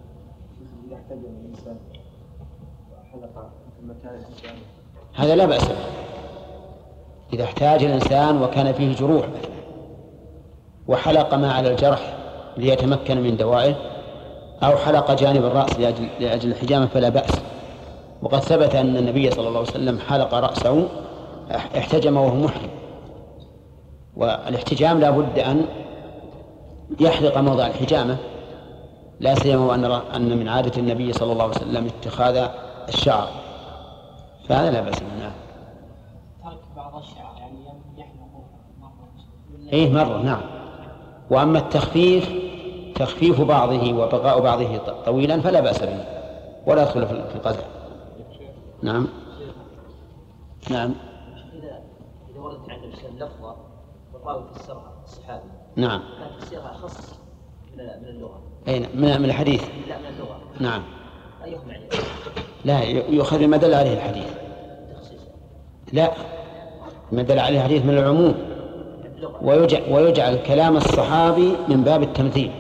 هذا لا بأس به إذا احتاج الإنسان وكان فيه جروح مثلا وحلق ما على الجرح ليتمكن من دوائه، أو حلق جانب الرأس لأجل, لأجل الحجامة فلا بأس. وقد ثبت أن النبي صلى الله عليه وسلم حلق رأسه احتجم وهو محرم، والاحتجام لا بد أن يحلق موضع الحجامة، لا سيما وأن أن من عادة النبي صلى الله عليه وسلم اتخاذ الشعر، فهذا لا بأس منه. ترك بعض الشعر يعني يحلق مرة. إيه مرة، نعم. وأما التخفيف تخفيف بعضه وبقاء بعضه طويلا فلا بأس به ولا يدخل في القزع. نعم. نعم. إذا إذا وردت عند الإنسان لفظة وقالوا تفسرها الصحابي. نعم. كان تفسيرها أخص من من اللغة. أي من من الحديث. لا من اللغة. نعم. أيهم يعني؟ لا يؤخذ ما دل عليه الحديث. لا، ما دل عليه الحديث من العموم، ويجعل, ويجعل كلام الصحابي من باب التمثيل.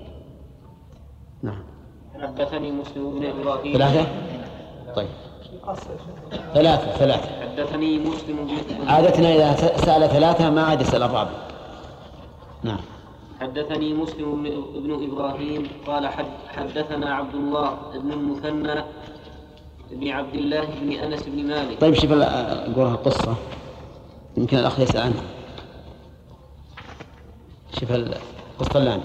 نعم. حدثني مسلم بن إبراهيم. ثلاثة؟ طيب. ثلاثة ثلاثة. حدثني مسلم بن عادتنا إذا سأل ثلاثة ما عاد يسأل الرابع. نعم. حدثني مسلم بن إبراهيم قال حدثنا عبد الله بن المثنى بن عبد الله بن أنس بن مالك. طيب شوف أقولها القصة يمكن الأخ يسأل عنها. شوف القصة الآن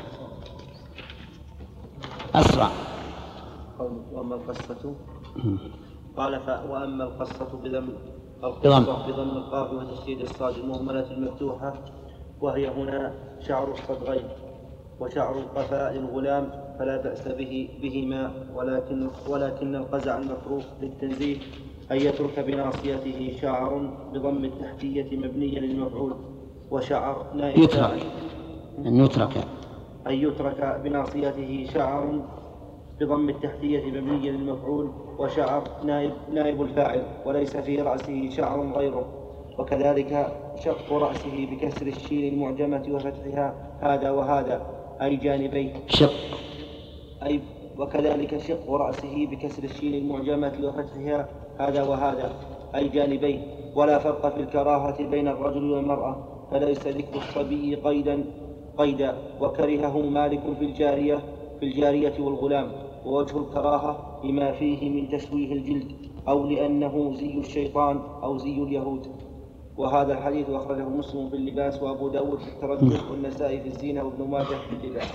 أسرع. وأما القصة قال ف... وأما القصة بضم بضم بضم القاف وتشديد الصاد المهملة المفتوحة، وهي هنا شعر الصدغين وشعر القفاء للغلام فلا بأس به بهما، ولكن ولكن القزع المكروه للتنزيه أن يترك بناصيته شعر بضم التحتية مبنيا للمفعول، وشعر يترك أن يترك أن يترك بناصيته شعر بضم التحتية مبنيا للمفعول، وشعر نائب, نائب الفاعل، وليس في رأسه شعر غيره. وكذلك شق رأسه بكسر الشين المعجمة وفتحها هذا وهذا أي جانبيه. شق أي وكذلك شق رأسه بكسر الشين المعجمة وفتحها هذا وهذا أي جانبيه. ولا فرق في الكراهة بين الرجل والمرأة، فليس ذكر الصبي قيدا قيدا وكرهه مالك في الجارية في الجارية والغلام. ووجه الكراهة لما فيه من تشويه الجلد، أو لأنه زي الشيطان أو زي اليهود. وهذا الحديث أخرجه مسلم في اللباس، وأبو داود في الترجل، والنسائي في الزينة، وابن ماجه في اللباس.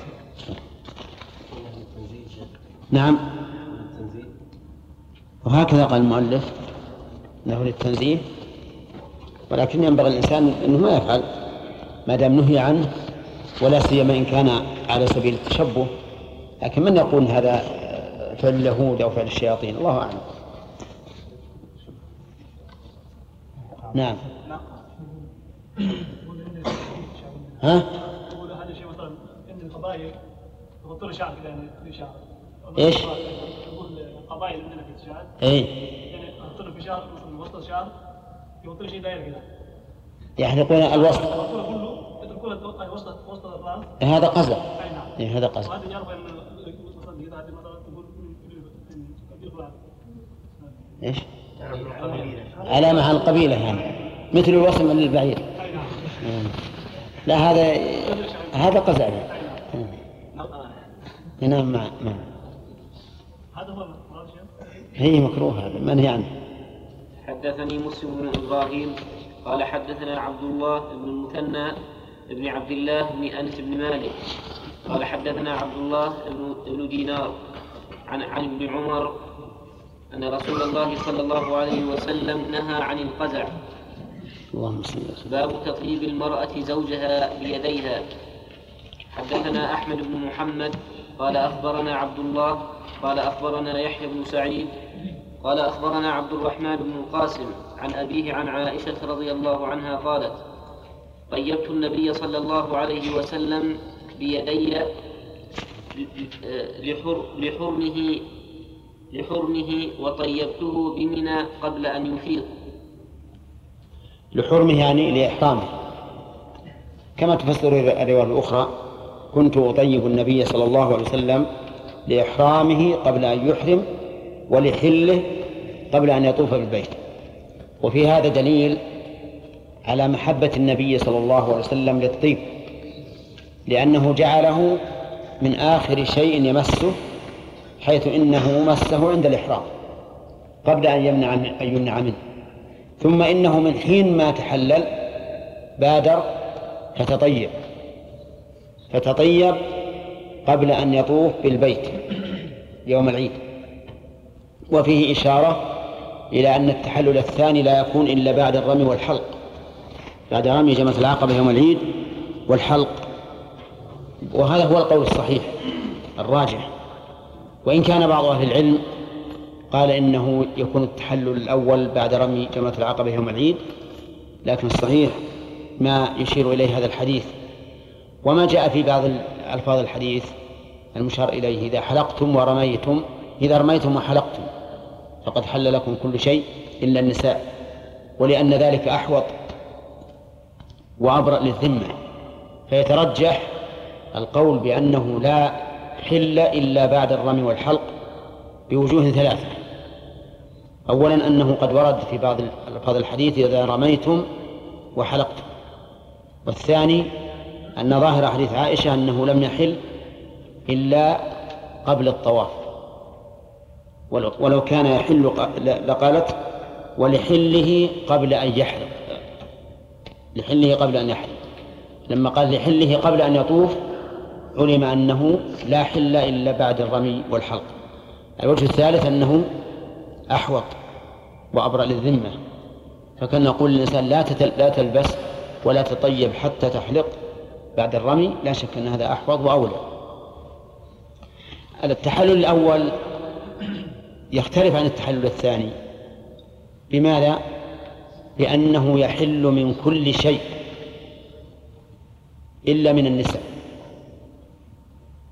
نعم. وهكذا قال المؤلف انه للتنزيه، ولكن ينبغي الانسان انه ما يفعل ما دام نهي عنه، ولا سيما ان كان على سبيل التشبه. لكن من يقول هذا فعل اليهود او فعل الشياطين؟ الله اعلم. نعم. ها؟ يقول هذا الشيء مثلا ان القبائل يحطوا له شعر كذا يعني شعر. ايش؟ يقول القبائل عندنا في الشعر. اي. يعني يحطوا له في شعر مثلا وسط الشعر يحطوا له شيء داير كذا. يحلقون الوسط. يحطوا كله يتركون وسط وسط الراس. هذا قزع. اي نعم. إيه هذا قزع. وهذا يعرف ان مثلا كذا هذه مثلا تقول قبيل فلان. ايش؟ علامة عن القبيلة يعني مثل الوصم للبعير. لا هذا هذا قزع. نعم. ما ما هذا هو هي مكروه، هذا منهي عنه. حدثني مسلم بن إبراهيم قال حدثنا عبد الله بن المثنى بن عبد الله بن أنس بن مالك قال حدثنا عبد الله بن دينار عن عن ابن عمر أن رسول الله صلى الله عليه وسلم نهى عن القزع. اللهم صل وسلم. باب تطيب المرأة زوجها بيديها. حدثنا أحمد بن محمد قال أخبرنا عبد الله قال أخبرنا يحيى بن سعيد قال أخبرنا عبد الرحمن بن القاسم عن أبيه عن عائشة رضي الله عنها قالت طيبت النبي صلى الله عليه وسلم بيدي لحر لحرمه لحرمه وطيبته بمنى قبل أن يفيض. لحرمه يعني لإحرامه، كما تفسر الرواية الأخرى كنت أطيب النبي صلى الله عليه وسلم لإحرامه قبل أن يحرم ولحله قبل أن يطوف بالبيت. وفي هذا دليل على محبة النبي صلى الله عليه وسلم للطيب، لأنه جعله من آخر شيء يمسه، حيث إنه مسه عند الإحرام قبل أن يمنع أن يمنع منه. ثم إنه من حين ما تحلل بادر فتطيب فتطيب قبل أن يطوف بالبيت يوم العيد. وفيه إشارة إلى أن التحلل الثاني لا يكون إلا بعد الرمي والحلق، بعد رمي جمرة العقبة يوم العيد والحلق. وهذا هو القول الصحيح الراجح، وإن كان بعض أهل العلم قال إنه يكون التحلل الأول بعد رمي جمرة العقبة يوم العيد، لكن الصحيح ما يشير إليه هذا الحديث وما جاء في بعض ألفاظ الحديث المشار إليه: إذا حلقتم ورميتم، إذا رميتم وحلقتم فقد حل لكم كل شيء إلا النساء، ولأن ذلك أحوط وأبرأ للذمة، فيترجح القول بأنه لا حل إلا بعد الرمي والحلق بوجوه ثلاثة. أولا أنه قد ورد في بعض ألفاظ الحديث إذا رميتم وحلقتم، والثاني أن ظاهر حديث عائشة أنه لم يحل إلا قبل الطواف، ولو كان يحل لقالت ولحله قبل أن يحرم، لحله قبل أن يحرم. لما قال لحله قبل أن يطوف علم أنه لا حل إلا بعد الرمي والحلق. الوجه الثالث أنه أحوط وأبرأ للذمة، فكان نقول للإنسان لا لا تلبس ولا تطيب حتى تحلق بعد الرمي، لا شك أن هذا أحوط وأولى. التحلل الأول يختلف عن التحلل الثاني. بماذا؟ لأنه يحل من كل شيء إلا من النساء،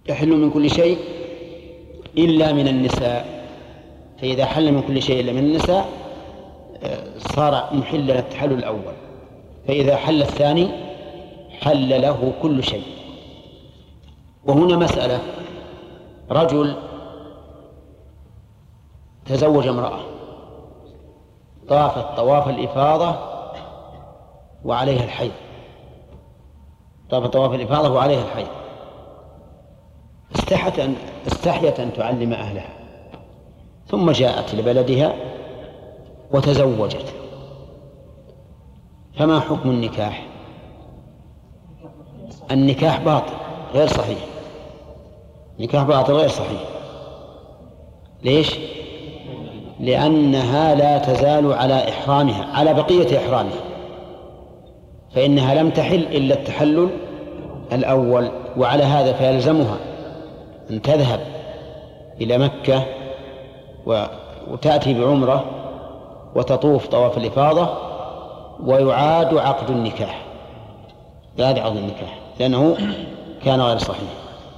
يحل من كل شيء إلا من النساء، فإذا حل من كل شيء إلا من النساء صار محلا التحلل الأول، فإذا حل الثاني حل له كل شيء. وهنا مسألة: رجل تزوج امرأة طافت طواف الإفاضة وعليها الحيض، طافت طواف الإفاضة وعليها الحيض، استحت أن استحيت أن تعلم أهلها، ثم جاءت لبلدها وتزوجت، فما حكم النكاح؟ النكاح باطل غير صحيح، نكاح باطل غير صحيح. ليش؟ لأنها لا تزال على إحرامها، على بقية إحرامها، فإنها لم تحل إلا التحلل الأول، وعلى هذا فيلزمها أن تذهب إلى مكة وتأتي بعمرة وتطوف طواف الإفاضة، ويعاد عقد النكاح، يعاد عقد النكاح لأنه كان غير صحيح.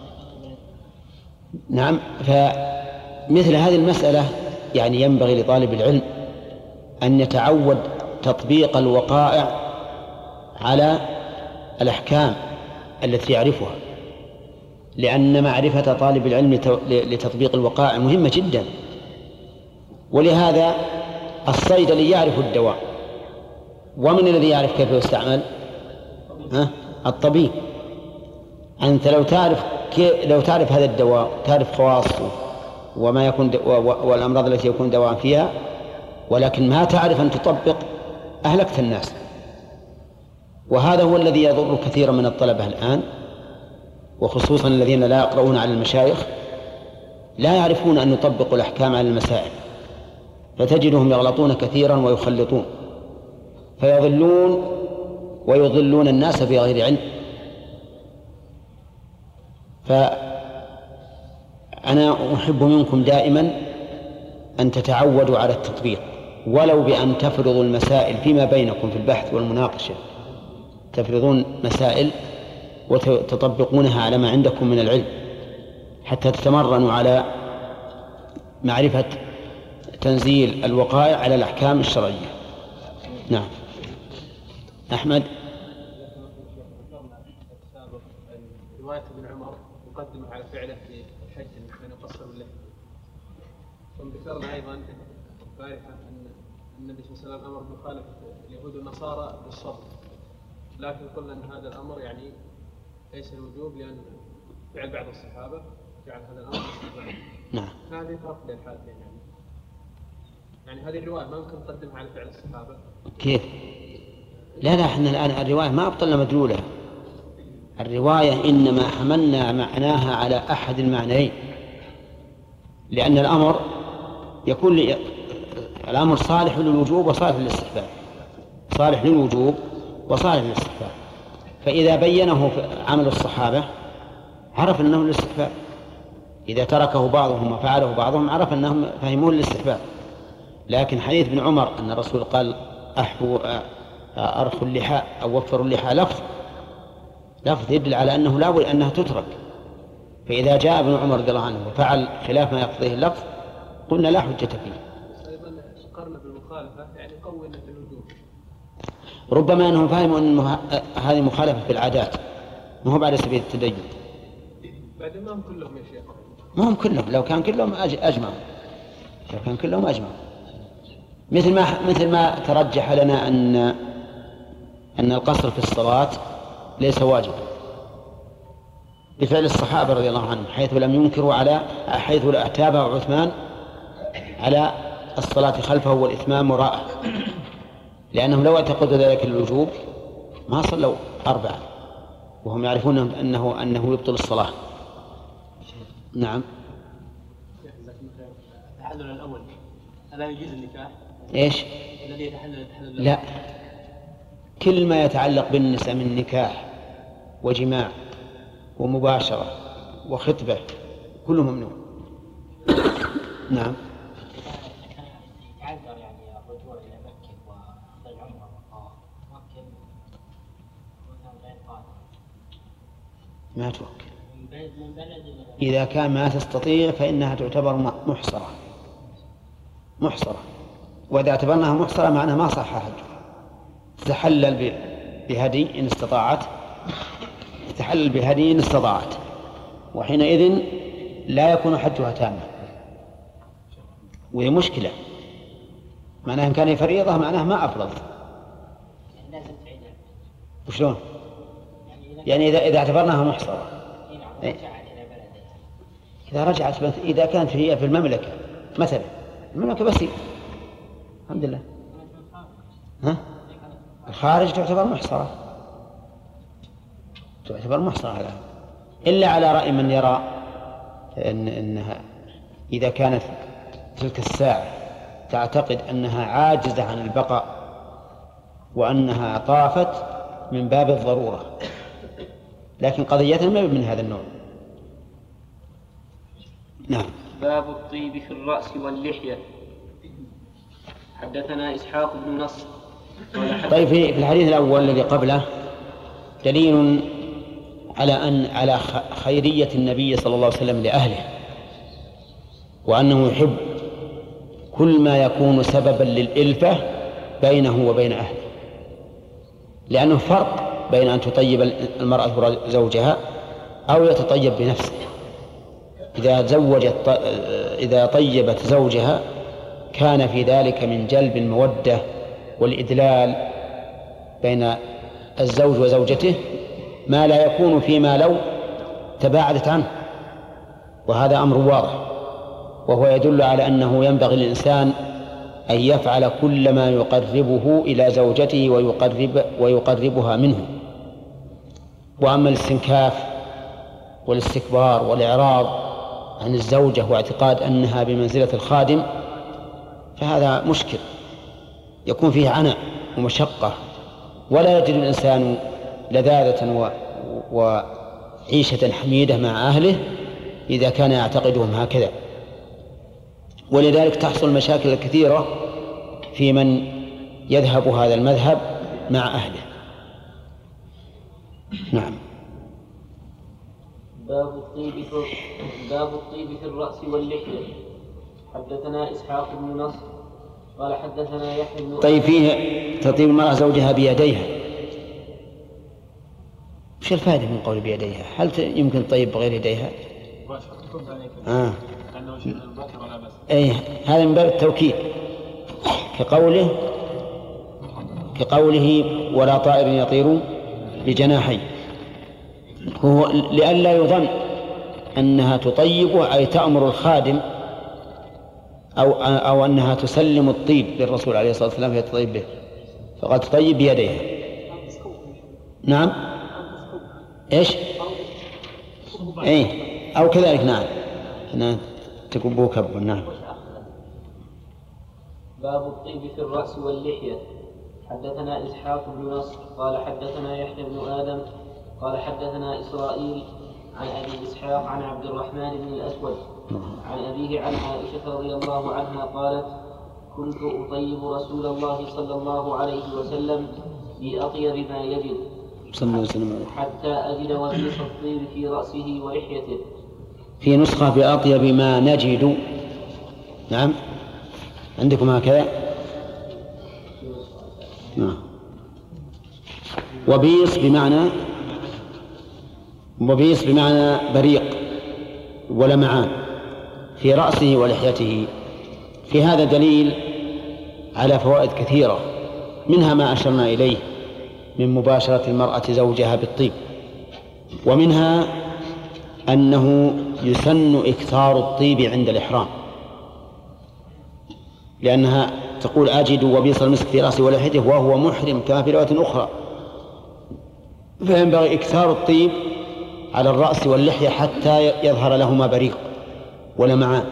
نعم. فمثل هذه المسألة يعني ينبغي لطالب العلم أن يتعود تطبيق الوقائع على الأحكام التي يعرفها، لأن معرفة طالب العلم لتطبيق الوقائع مهمة جدا. ولهذا الصيدلي يعرف الدواء، ومن الذي يعرف كيف يستعمل؟ ها؟ الطبيب. أنت لو تعرف لو تعرف هذا الدواء، تعرف خواصه وما يكون والأمراض التي يكون دواء فيها، ولكن ما تعرف أن تطبق، أهلكت الناس. وهذا هو الذي يضر كثيرا من الطلبة الآن، وخصوصا الذين لا يقرؤون على المشايخ، لا يعرفون أن يطبقوا الأحكام على المسائل، فتجدهم يغلطون كثيرا ويخلطون، فيضلون ويضلون الناس بغير علم. فأنا أحب منكم دائما أن تتعودوا على التطبيق، ولو بأن تفرضوا المسائل فيما بينكم في البحث والمناقشة، تفرضون مسائل وتطبقونها على ما عندكم من العلم، حتى تتمرنوا على معرفة تنزيل الوقائع على الأحكام الشرعية. نعم. أحمد. رواية ابن عمر مقدمة على فعله في الحج أن يقصر اللحية، ثم ذكرنا أيضا البارحة أن النبي صلى الله عليه وسلم أمر بمخالفة اليهود والنصارى بالصبر، لكن قلنا أن هذا الأمر يعني ليس الوجوب، لأن فعل بعض الصحابة جعل هذا الأمر استحبابا. نعم. هذه فرق بين الحالتين يعني. يعني هذه الرواية ما يمكن نقدمها على فعل الصحابة. كيف؟ لا لا، احنا الآن الرواية ما أبطلنا مدلولها، الرواية إنما حملنا معناها على أحد المعنيين، لأن الأمر يكون لي... الأمر صالح للوجوب وصالح للاستحباب، صالح للوجوب وصالح للاستحباب، فإذا بينه في عمل الصحابة عرف أنه للاستحباب، إذا تركه بعضهم وفعله بعضهم عرف أنهم فهمون للاستحباب. لكن حديث ابن عمر أن الرسول قال أحبوا أرخوا اللحى أو وفروا اللحى لفظ لفظ يدل على أنه لا بد أنها تترك، فإذا جاء ابن عمر رضي الله عنه وفعل خلاف ما يقتضيه اللفظ قلنا لا حجة فيه. أيضا قرن بالمخالفة يعني قونا في الوجوب، ربما أنهم فهموا أن المه... هذه مخالفة في العادات، ما هو على سبيل التدين. بعد ما هم كلهم يا شيخ، ما هم كلهم، لو كان كلهم أج... أجمعوا لو كان كلهم أجمعوا مثل ما مثل ما ترجح لنا أن أن القصر في الصلاة ليس واجبا بفعل الصحابة رضي الله عنهم، حيث لم ينكروا على حيث لا تابع عثمان على الصلاة خلفه والإتمام وراءه، لأنهم لو اعتقدوا ذلك الوجوب ما صلوا أربعة وهم يعرفون أنه أنه يبطل الصلاة. نعم. التحلل الأول ألا يجوز النكاح؟ إيش؟ الذي يتحلل التحلل لا، كل ما يتعلق بالنساء من نكاح وجماع ومباشرة وخطبة كله ممنوع. نعم. يعذر يعني الرجوع إلى مكة وأخذ العمرة والطواف، مكة مثلا غير قادر ما توكل إذا كان ما تستطيع فإنها تعتبر محصرة محصرة وإذا اعتبرناها محصرة معناها ما صح حجها. تتحلل بهدي إن استطاعت تتحلل بهدي إن استطاعت وحينئذ لا يكون حجها تاما. وهي مشكلة معناها إن كان فريضة معناها ما أفرض. وشلون؟ يعني إذا إذا اعتبرناها محصرة إذا رجعت إذا كانت هي في المملكة مثلا المملكة بس الحمد لله ها الخارج تعتبر محصرة تعتبر محصرة على إلا على رأي من يرى إن إنها إذا كانت تلك الساعة تعتقد أنها عاجزة عن البقاء وأنها طافت من باب الضرورة لكن قضيتها ما من هذا النوع. نعم. باب الطيب في الرأس واللحية. حدثنا إسحاق بن نصر. طيب في الحديث الأول الذي قبله دليل على أن على خيرية النبي صلى الله عليه وسلم لأهله وأنه يحب كل ما يكون سببا للإلفة بينه وبين أهله لأنه فرق بين أن تطيب المرأة زوجها أو يتطيب بنفسه. إذا زوجت إذا طيبت زوجها كان في ذلك من جلب المودة والإدلال بين الزوج وزوجته ما لا يكون فيما لو تباعدت عنه وهذا أمر واضح وهو يدل على أنه ينبغي للإنسان أن يفعل كل ما يقربه إلى زوجته ويقرب ويقربها منه. وأما الاستنكاف والاستكبار والإعراض عن الزوجة واعتقاد أنها بمنزلة الخادم فهذا مشكل يكون فيه عناء ومشقة ولا يجد الإنسان لذاذة وعيشة حميدة مع أهله إذا كان يعتقدهم هكذا. ولذلك تحصل مشاكل الكثيرة في من يذهب هذا المذهب مع أهله. نعم. باب الطيب في باب الطيب في الرأس واللحية. حدثنا إسحاق بن نصر قال حدثنا يحيى بن طيب فيه تطيب المرأة زوجها بيديها وش الفائدة من قول بيديها؟ هل يمكن تطيب بغير يديها؟ آه. أي هذا من باب التوكيد كقوله كقوله ولا طائر يطير بجناحي هو لئلا يظن أنها تطيب أي تأمر الخادم أو أو أنها تسلم الطيب للرسول عليه الصلاة والسلام فيتطيب به فقد تطيب بيديها. نعم إيش إيه أو كذلك نعم هنا تكبوا كبوا. نعم. باب الطيب في الرأس واللحية. حدثنا إسحاق بن نصر قال حدثنا يحيى بن آدم قال حدثنا إسرائيل عن أبي إسحاق عن عبد الرحمن بن الأسود عن أبيه عن عائشة رضي الله عنها قالت كنت أطيب رسول الله صلى الله عليه وسلم بأطيب ما يجد حتى أجد وبيص الطيب في رأسه ولحيته. في نسخة بأطيب ما نجد. نعم عندكم هكذا. نعم. وبيص بمعنى وبيص بمعنى بريق ولمعان في رأسه ولحيته. في هذا دليل على فوائد كثيرة منها ما أشرنا إليه من مباشرة المرأة زوجها بالطيب ومنها أنه يسن إكثار الطيب عند الإحرام لأنها تقول أجد وبيص المسك في رأسه ولحيته وهو محرم كما في رواية أخرى فينبغي إكثار الطيب على الرأس واللحية حتى يظهر لهما بريق ولمعان.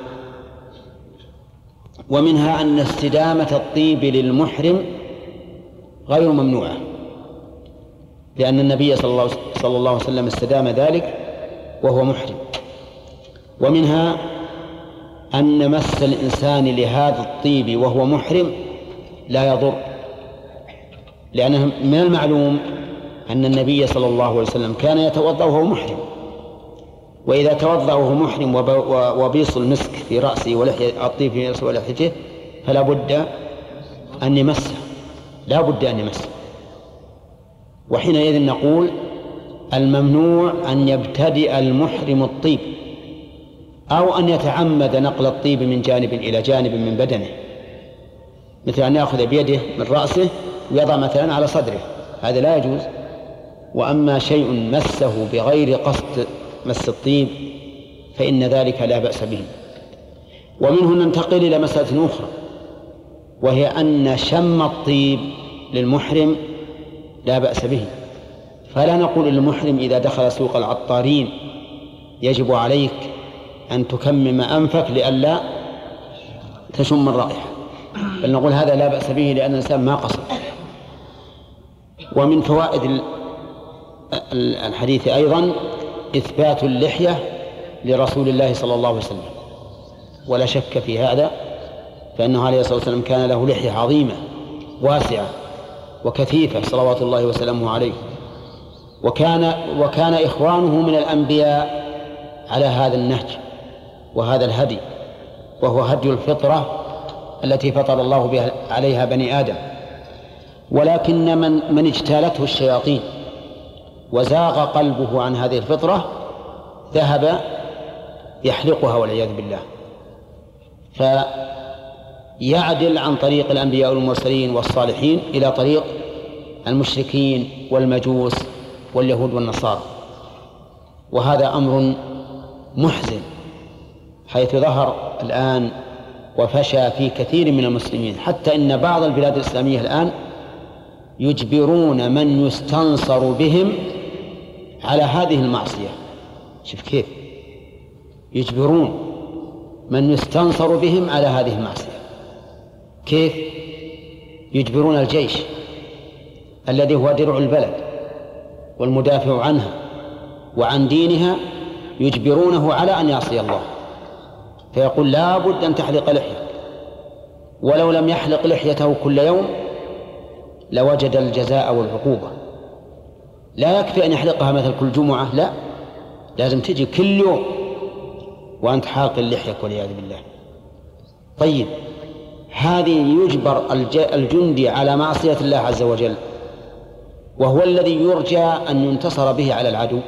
ومنها أن استدامة الطيب للمحرم غير ممنوعة لأن النبي صلى الله عليه وسلم استدام ذلك وهو محرم. ومنها أن مس الإنسان لهذا الطيب وهو محرم لا يضر لأنه من المعلوم أن النبي صلى الله عليه وسلم كان يتوضأ وهو محرم وإذا توضأ وهو محرم وبيص المسك في رأسه ولحية الطيب في رأسه ولحيته فلا بد أن يمسه، لا بد أن يمسه. وحينئذ نقول الممنوع أن يبتدئ المحرم الطيب أو أن يتعمد نقل الطيب من جانب إلى جانب من بدنه، مثل أن يأخذ بيده من رأسه ويضع مثلا على صدره، هذا لا يجوز. وأما شيء مسه بغير قصد مس الطيب فإن ذلك لا بأس به. ومنه ننتقل إلى مسألة أخرى، وهي أن شم الطيب للمحرم لا بأس به. فلا نقول للمحرم إذا دخل سوق العطارين يجب عليك أن تكمم أنفك لئلا تشم الرائحة، بل نقول هذا لا بأس به لأن الإنسان ما قصد. ومن فوائد الحديث أيضا إثبات اللحية لرسول الله صلى الله عليه وسلم، ولا شك في هذا، فإنه عليه الصلاة والسلام كان له لحية عظيمة واسعة وكثيفة صلوات الله وسلامه عليه، وكان وكان إخوانه من الأنبياء على هذا النهج وهذا الهدي، وهو هدي الفطرة التي فطر الله بها عليها بني آدم. ولكن من من اجتالته الشياطين وزاغ قلبه عن هذه الفطرة ذهب يحلقها والعياذ بالله، فيعدل عن طريق الأنبياء والمرسلين والصالحين إلى طريق المشركين والمجوس واليهود والنصارى. وهذا أمر محزن حيث ظهر الآن وفشى في كثير من المسلمين، حتى إن بعض البلاد الإسلامية الآن يجبرون من يستنصر بهم على هذه المعصية. شوف كيف يجبرون من يستنصر بهم على هذه المعصية، كيف يجبرون الجيش الذي هو درع البلد والمدافع عنها وعن دينها، يجبرونه على أن يعصي الله، فيقول لا بد أن تحلق لحية، ولو لم يحلق لحيته كل يوم لوجد الجزاء والعقوبة. لا يكفي أن يحلقها مثل كل جمعة، لا، لازم تجي كل يوم وأنت حاق اللحية والعياذ بالله. طيب هذه يجبر الجندي على معصية الله عز وجل، وهو الذي يرجى أن ينتصر به على العدو.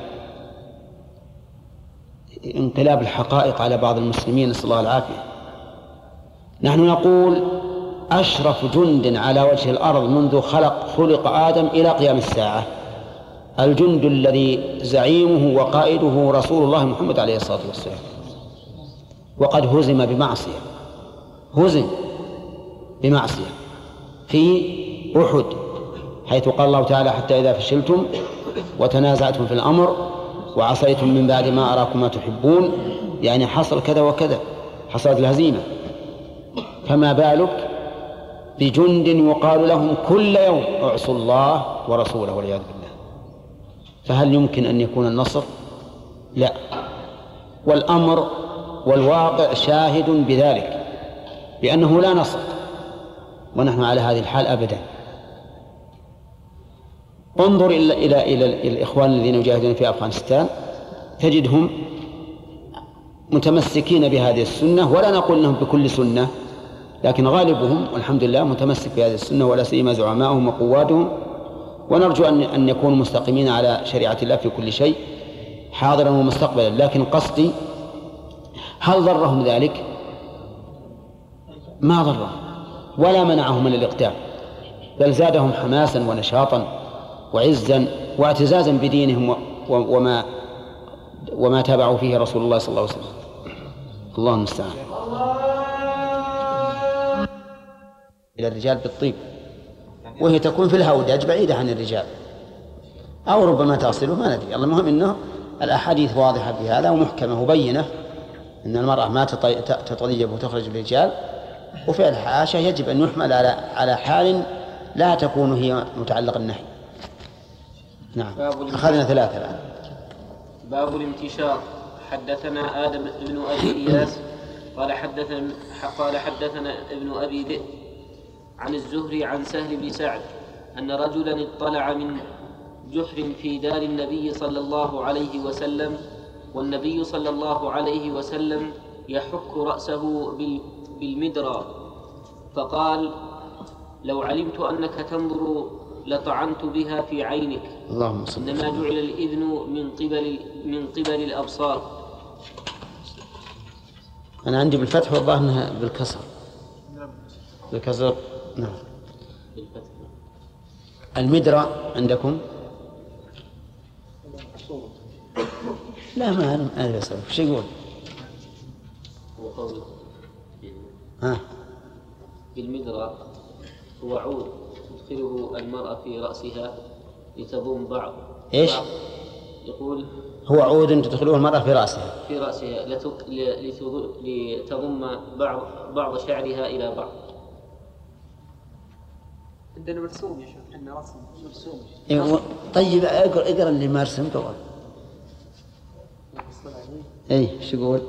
انقلاب الحقائق على بعض المسلمين، نسأل الله العافية. نحن نقول أشرف جند على وجه الأرض منذ خلق خلق آدم إلى قيام الساعة الجند الذي زعيمه وقائده رسول الله محمد عليه الصلاة والسلام، وقد هزم بمعصية، هزم بمعصية في أحد، حيث قال الله تعالى حتى إذا فشلتم وتنازعتم في الأمر وعصيتم من بعد ما أراكم ما تحبون، يعني حصل كذا وكذا، حصلت الهزيمة. فما بالك بجند يقال لهم كل يوم اعصوا الله ورسوله والعياذ بالله؟ فهل يمكن أن يكون النصر؟ لا. والأمر والواقع شاهد بذلك، بأنه لا نصر، ونحن على هذه الحال أبدا. انظر إلى إلى إلى الإخوان الذين يجاهدون في أفغانستان، تجدهم متمسكين بهذه السنة، ولا نقول أنهم بكل سنة، لكن غالبهم والحمد لله متمسك بهذه السنة، ولا سيما زعماؤهم وقوادهم. ونرجو أن أن يكونوا مستقيمين على شريعة الله في كل شيء حاضرا ومستقبلا. لكن قصدي هل ضرهم ذلك؟ ما ضرهم ولا منعهم من الإقدام، بل زادهم حماسا ونشاطا وعزا واعتزازا بدينهم وما وما تابعوا فيه رسول الله صلى الله عليه وسلم. الله المستعان. إلى الرجال بالطيب، وهي تكون في الهودج بعيدة عن الرجال، أو ربما تصله، ما ندري. المهم أنه الأحاديث واضحة في هذا ومحكمة وبينة أن المرأة ما تطيب وتخرج الرجال، وفعل الحاشا يجب أن يحمل على على حال لا تكون هي متعلق النهي. نعم. أخذنا ثلاثة الآن. باب الانتشار. حدثنا آدم بن أبي إياس قال حدثنا قال حدثنا ابن أبي ذئب عن الزهري عن سهل بن سعد أن رجلا اطلع من جحر في دار النبي صلى الله عليه وسلم والنبي صلى الله عليه وسلم يحك رأسه بالمدرى، فقال: لو علمت أنك تنظر لطعنت بها في عينك. اللهم صل. إنما جعل الإذن من قبل من قبل الأبصار. أنا عندي بالفتح والله أنها بالكسر. بالكسر نعم. بالفتح. المدرى عندكم؟ لا ما أنا أنا بسأل وش يقول؟ هو قوله ها بالمدرى هو عود تدخله المرأة في رأسها لتضم بعض. إيش؟ بعض يقول هو عود تدخلوه المرأة في رأسها. في رأسها لتضم بعض بعض شعرها إلى بعض. عندنا مرسوم يا شيخ، عندنا رسم مرسوم. إيه طيب اقرأ اقرأ اللي ما رسمته قبل. اي شو يقول؟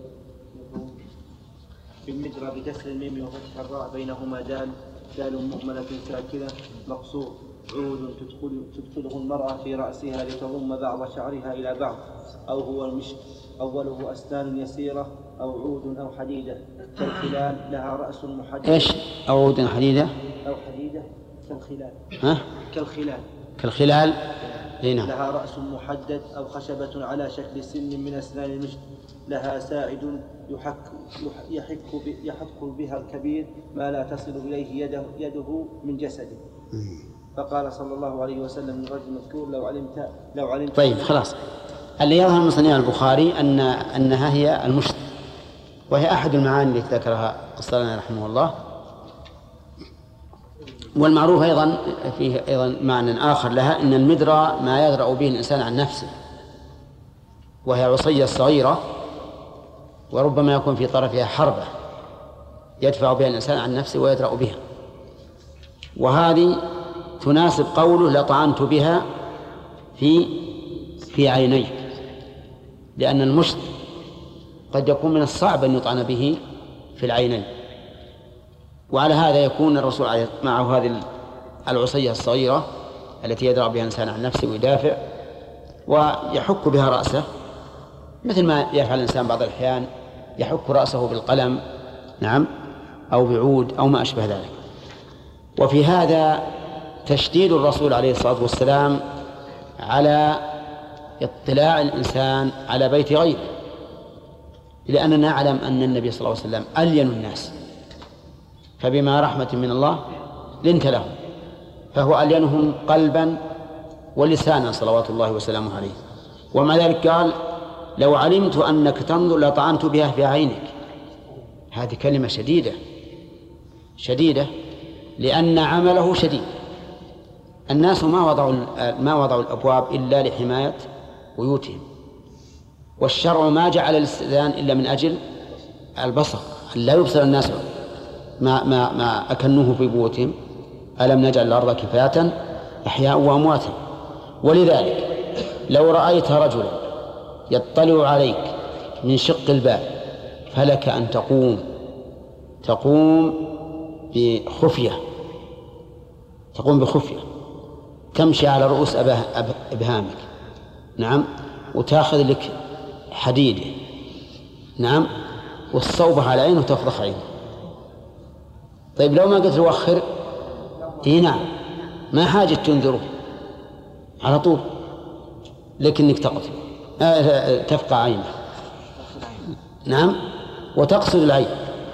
بالمجرى بكسر الميم وفتح الراء بينهما دال دال مهملة ساكنة مقصور عود تدخل تدخله المرأة في رأسها لتضم بعض شعرها إلى بعض، أو هو المشط أوله أسنان يسيرة أو عود أو حديدة كالخلال لها رأس محدد. ايش؟ أو عود حديدة؟ أو حديدة كالخلال. ها؟ كالخلال. كالخلال. هنا. لها رأس محدد أو خشبة على شكل سن من أسنان المشط، لها ساعد يحك يحك يحك بها الكبير ما لا تصل إليه يده, يده من جسده. فقال صلى الله عليه وسلم للرجل المذكور: لو علمت لو علمت طيب خلاص. اللي يظهر من صنيع البخاري أن أنها هي المشط، وهي أحد المعاني التي ذكرها القسطلاني رحمه الله. والمعروف أيضا فيه أيضا معنى آخر لها، أن المدرى ما يدرأ به الإنسان عن نفسه، وهي عصية صغيرة وربما يكون في طرفها حربة يدفع بها الإنسان عن نفسه ويدرأ بها، وهذه تناسب قوله: لطعنت بها في في عينيك، لأن المشط قد يكون من الصعب أن يطعن به في العينين، وعلى هذا يكون الرسول عليه معه هذه العصية الصغيرة التي يدرأ بها الإنسان عن نفسه ويدافع ويحك بها رأسه، مثل ما يفعل الإنسان بعض الأحيان يحك رأسه بالقلم نعم أو بعود أو ما أشبه ذلك. وفي هذا تشديد الرسول عليه الصلاة والسلام على اطلاع الإنسان على بيت غيره، لأننا نعلم أن النبي صلى الله عليه وسلم ألين الناس، فبما رحمة من الله لنت لهم، فهو ألينهم قلبا ولسانا صلوات الله وسلامه عليه. ومع ذلك قال: لو علمت أنك تنظر لطعنت بها في عينك. هذه كلمة شديدة شديدة لأن عمله شديد. الناس ما وضعوا ما وضعوا الأبواب إلا لحماية بيوتهم، والشرع ما جعل الاستئذان إلا من أجل البصر، لا يبصر الناس ما ما ما أكنوه في بيوتهم. ألم نجعل الأرض كفاة أحياء وأمواتا. ولذلك لو رأيت رجلا يطلع عليك من شق الباب فلك أن تقوم تقوم بخفية تقوم بخفية تمشي على رؤوس إبهامك نعم، وتأخذ لك حديدة نعم، والصوبة على عينه وتفضح عينه. طيب لو ما قلت له وخر، إيه نعم ما حاجة تنذره على طول، لكنك تقتل آه تفقع عينه نعم وتقصد العين.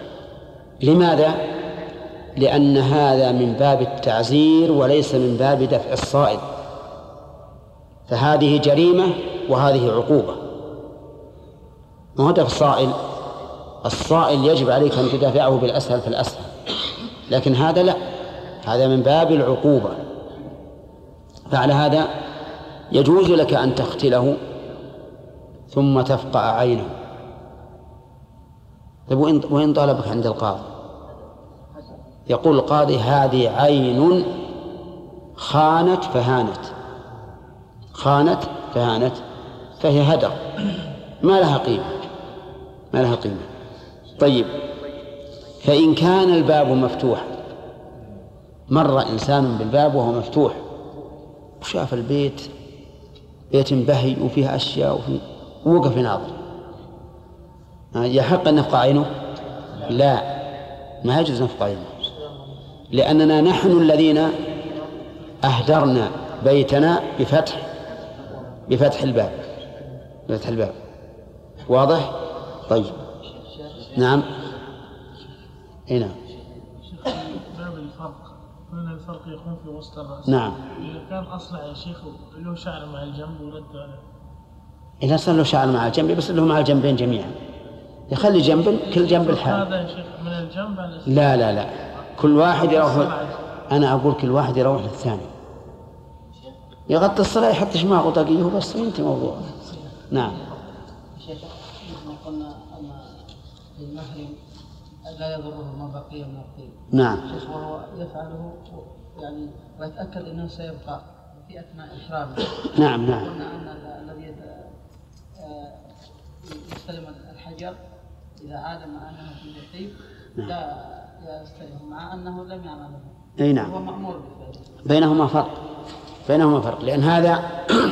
لماذا؟ لأن هذا من باب التعزير وليس من باب دفع الصائل، فهذه جريمة وهذه عقوبة. ما هو دفع الصائل، الصائل يجب عليك أن تدافعه بالأسهل فالأسهل، لكن هذا لا، هذا من باب العقوبة. فعلى هذا يجوز لك أن تقتله ثم تفقع عينه. طيب وإن طالبك عند القاضي؟ يقول القاضي: هذه عين خانت فهانت خانت فهانت فهي هدر ما لها قيمة ما لها قيمة. طيب فإن كان الباب مفتوح، مر إنسان بالباب وهو مفتوح وشاف البيت بيت بهي وفيه أشياء وفيه ووقف يناظر يحق أن نفقع عينه؟ لا، ما يجوز نفقع عينه، لأننا نحن الذين أهدرنا بيتنا بفتح بفتح الباب بفتح الباب. واضح؟ طيب نعم. هنا باب الفرق، قلنا الفرق يكون في وسط الرأس. نعم. إذا كان أصلع يا شيخ له شعر مع الجنب ورد على إذا صار له شعر مع الجنب بس له مع الجنبين جميعا، يخلي جنب كل جنب الحال. هذا يا شيخ من الجنب على لا لا لا، كل واحد يروح، أنا أقول كل واحد يروح للثاني، يغطي الصلاة يحط شماغ وطاقيه بس ينتهي موضوع. نعم. شيخ قلنا أن المحرم لا يضره ما بقي من الطيب. نعم. شيخ وهو يفعله يعني ويتأكد أنه سيبقى في أثناء إحرامه. نعم نعم. قلنا أن الذي يستلم الحجر إذا علم أنه في الطيب لا يستلم مع أنه لم يعمله. أي نعم. هو مأمور بفعله. بينهما فرق، بينهما فرق، لأن هذا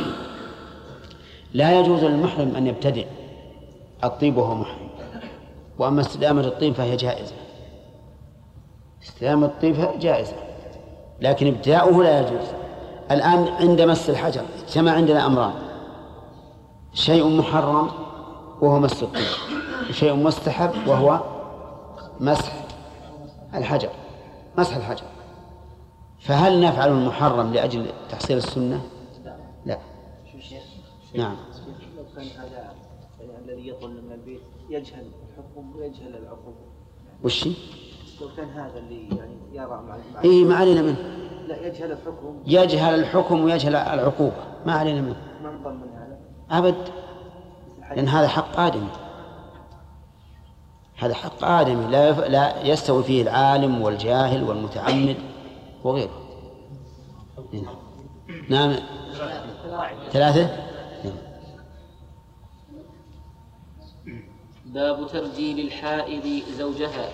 لا يجوز للمحرم أن يبتدع الطيب وهو محرم، وأما استدامة الطيب فهي جائزة، استدامة الطيب جائزة، لكن ابتداؤه لا يجوز. الآن عند مس الحجر اجتمع عندنا أمران، شيء محرم وهو مس الطيب، وشيء مستحب وهو مسح الحجر مسح الحجر فهل نفعل المحرم لأجل تحصيل السنة؟ لا. نعم. لو كان هذا الذي يطل من البيت يجهل الحكم ويجهل العقوبة. وش؟ لو كان هذا اللي يعني يرى مع إيه ما علينا منه. لا يجهل الحكم. يجهل الحكم ويجهل العقوبة، ما علينا منه. ما نضمن من هذا. أبد، لأن هذا حق آدمي، هذا حق آدمي لا يف... لا يستوي فيه العالم والجاهل والمتعمد وغيره. نعم. ثلاثة. باب ترجيل الحائض زوجها.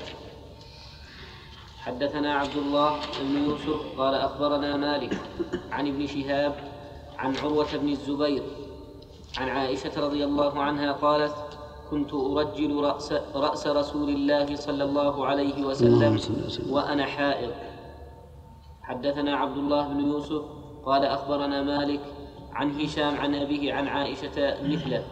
حدثنا عبد الله بن يوسف قال أخبرنا مالك عن ابن شهاب عن عروة بن الزبير عن عائشة رضي الله عنها قالت: كنت أرجل رأس, رأس رسول الله صلى الله عليه وسلم وأنا حائض. حدثنا عبد الله بن يوسف قال أخبرنا مالك عن هشام عن أبيه عن عائشة مثله.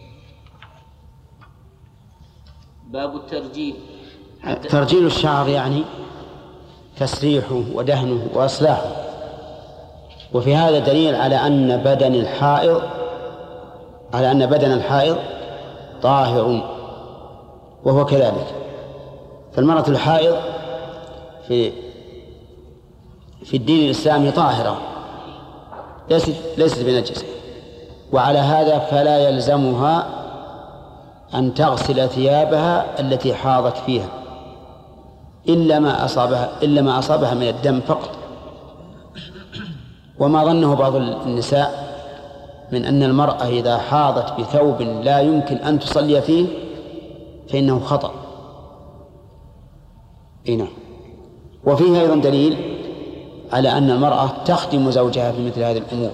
باب الترجيل. ترجيل الشعر يعني تسريحه ودهنه وإصلاحه، وفي هذا دليل على أن بدن الحائض على أن بدن الحائض طاهر، وهو كذلك. فالمرأة الحائض في في الدين الإسلامي طاهرة، ليست ليست بنجسة، وعلى هذا فلا يلزمها أن تغسل ثيابها التي حاضت فيها إلا ما أصابها إلا ما أصابها من الدم فقط. وما ظنه بعض النساء من أن المرأة إذا حاضت بثوب لا يمكن أن تصلي فيه فإنه خطأ. إيه. وفيه أيضا دليل على أن المرأة تخدم زوجها في مثل هذه الأمور،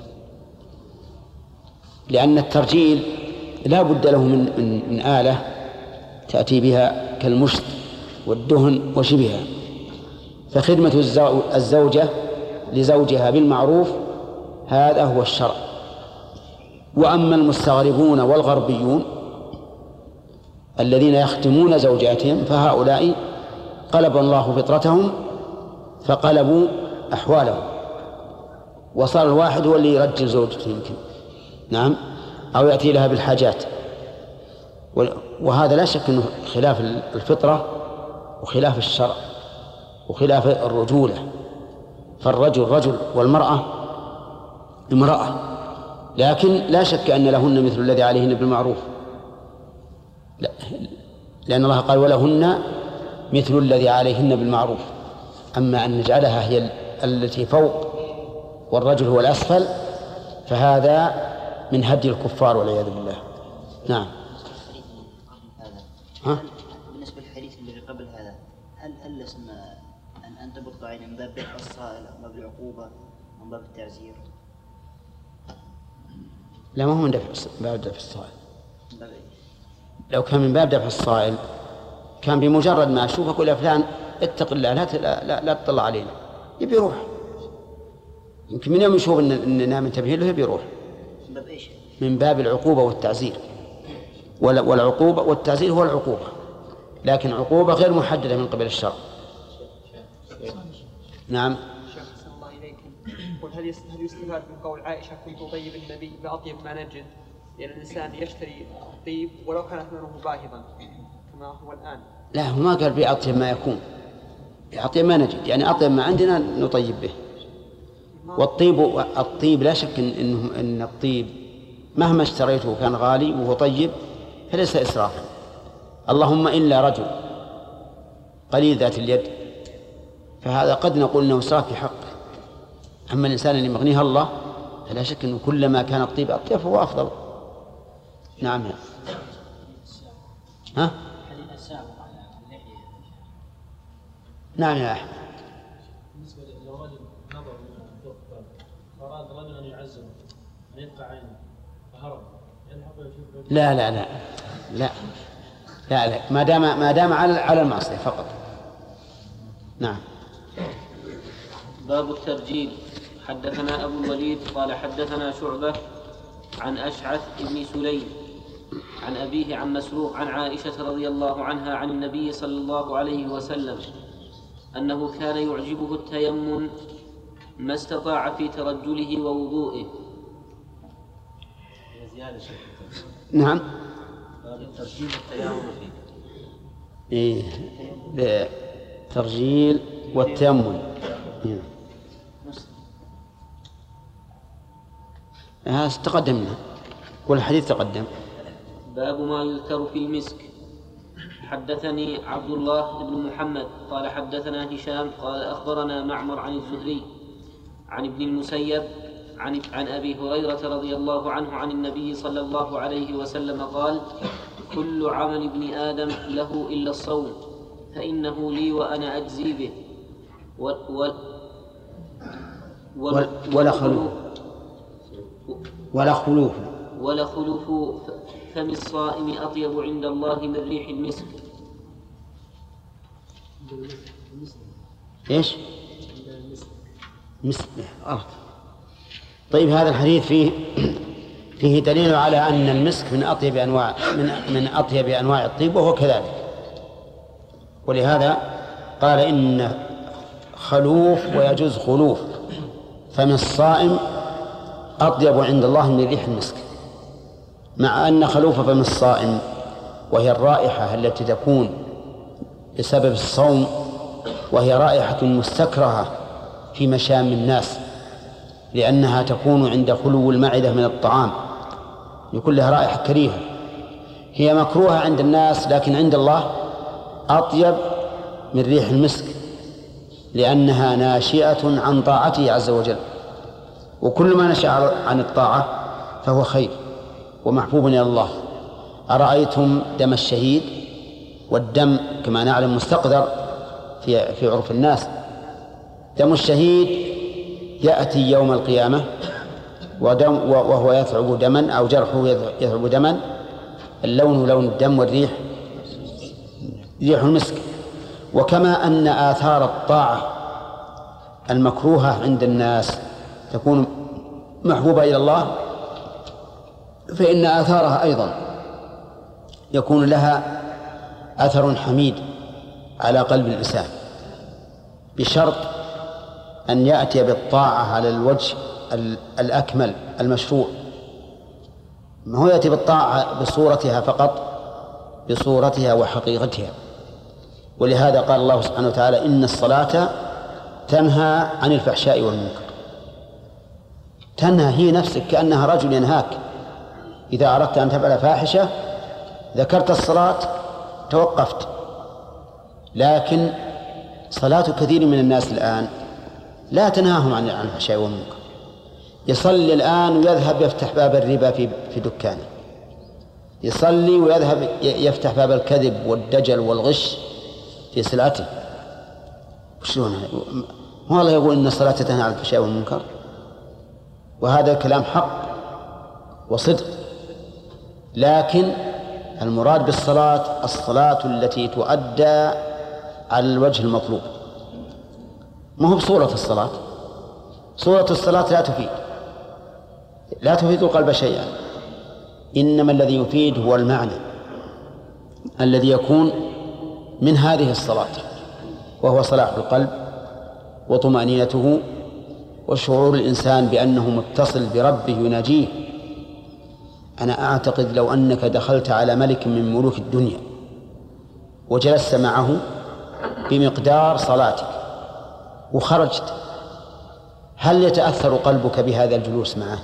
لأن الترجيل لا بد له من, من, من آلة تأتي بها كالمشط والدهن وشبهها، فخدمة الزوجة لزوجها بالمعروف هذا هو الشرع. وأما المستغربون والغربيون الذين يخدمون زوجاتهم فهؤلاء قلب الله فطرتهم فقلبوا أحوالهم، وصار الواحد هو اللي يرجل زوجته يمكن، نعم، أو يأتي لها بالحاجات، وهذا لا شك أنه خلاف الفطرة وخلاف الشرع وخلاف الرجولة. فالرجل رجل والمرأة امرأة، لكن لا شك أن لهن مثل الذي عليهن بالمعروف، لا، لأن الله قال: ولهن مثل الذي عليهن بالمعروف. أما أن نجعلها هي التي فوق والرجل هو الأسفل فهذا من هدي الكفار والعياذ بالله. نعم. ها؟ بالنسبة للحديث الذي قبل هذا، هل هل اسم أن أن تبط عين من باب الصائل أو من باب العقوبة أو من باب التعزير؟ لا، ما هو من دفع باب دفع الصائل. لو كان من باب دفع الصائل كان بمجرد ما أشوفك أقول يا فلان اتق الله لا لا, لا تطلع علينا، يبي يروح. يمكن من يوم يشوف إننا منتبهين له يبي يروح. من باب العقوبة والتعزير، والعقوبة والتعزير هو العقوبة، لكن عقوبة غير محددة من قبل الشرع. نعم. شيخ أحسن الله إليكم، قل هل هل يستفاد من قول عائشة كنت أطيب النبي بأطيب ما نجد؟ لأن الإنسان يشتري الطيب ولو كان ثمنه باهظا كما هو الآن. لا، هو ما قال بأطيب ما يكون، بأطيب ما نجد، يعني أطيب ما عندنا نطيب به. والطيب الطيب لا شك إن إن الطيب مهما اشتريته كان غالي وهو طيب فليس إسرافا، اللهم إلا رجل قليل ذات اليد، فهذا قد نقول إنه إسراف في حقه. أما الإنسان اللي مغنيها الله فلا شك أنه كلما كان الطيب أطيب فهو أفضل. نعم. ها؟ نعم يا أحمد. بالنسبة لو رجل نظر من الدكتور فأراد رجل أن يعزمه أن يدفع عينه فهرب، يلحق ويشوف. لا لا لا لا لا لا ما دام ما دام على على المعصية فقط. نعم. باب الترجيل. حدثنا أبو الوليد قال حدثنا شعبة عن أشعث بن سليم عن أبيه عن مسروق عن عائشة رضي الله عنها عن النبي صلى الله عليه وسلم أنه كان يعجبه التيمم ما استطاع في ترجله ووضوئه. نعم. ترجيل التيمم إيه ترجيل والتيمم. هذا تقدمنا والحديث تقدم. باب ما يذكر في المسك. حدثني عبد الله بن محمد قال حدثنا هشام قال أخبرنا معمر عن الزهري عن ابن المسيب عن, عن أبي هريرة رضي الله عنه عن النبي صلى الله عليه وسلم قال كل عمل ابن آدم له إلا الصوم فإنه لي وأنا أجزي به و و و ولا خلوف ولا خلوف ولا خلوف فم الصائم أطيب عند الله من ريح المسك. إيش؟ مسك. آه. طيب هذا الحديث فيه فيه دليل على أن المسك من أطيب أنواع من من أطيب أنواع الطيب وهو كذلك، ولهذا قال إن خلوف ويجوز خلوف فم الصائم أطيب عند الله من ريح المسك، مع أن خلوف فم الصائم وهي الرائحة التي تكون بسبب الصوم وهي رائحة مستكرهة في مشام الناس لأنها تكون عند خلو المعدة من الطعام، يكون لها رائحة كريهة، هي مكروهة عند الناس لكن عند الله أطيب من ريح المسك لأنها ناشئة عن طاعته عز وجل، وكل ما نشأ عن الطاعة فهو خير ومحبوب إلى الله. أرأيتم دم الشهيد؟ والدم كما نعلم مستقذر في في عرف الناس. دم الشهيد يأتي يوم القيامة ودم وهو يثعب دما أو جرحه يثعب دما، اللون لون الدم والريح ريح المسك. وكما أن آثار الطاعة المكروهة عند الناس تكون محبوبة إلى الله، فإن آثارها أيضا يكون لها أثر حميد على قلب الإنسان، بشرط أن يأتي بالطاعة على الوجه الأكمل المشروع، ما هو يأتي بالطاعة بصورتها فقط، بصورتها وحقيقتها. ولهذا قال الله سبحانه وتعالى إن الصلاة تنهى عن الفحشاء والمنكر. تنهى هي نفسك كأنها رجل ينهاك. إذا أردت أن تفعل فاحشة ذكرت الصلاة توقفت، لكن صلاة كثير من الناس الآن لا تنهاهم عن الفحشاء والمنكر. يصلي الآن ويذهب يفتح باب الربا في في دكانه، يصلي ويذهب يفتح باب الكذب والدجل والغش في سلعته. شلون هو الله يقول إن الصلاة تنهى عن الفحشاء والمنكر؟ وهذا الكلام حق، وصدق، لكن المراد بالصلاة الصلاة التي تؤدى على الوجه المطلوب، ما هو بصورة الصلاة. صورة الصلاة لا تفيد لا تفيد القلب شيئا، إنما الذي يفيد هو المعنى الذي يكون من هذه الصلاة، وهو صلاح القلب وطمأنينته وشعور الإنسان بأنه متصل بربه يناجيه. أنا أعتقد لو أنك دخلت على ملك من ملوك الدنيا وجلست معه بمقدار صلاتك وخرجت، هل يتأثر قلبك بهذا الجلوس معه؟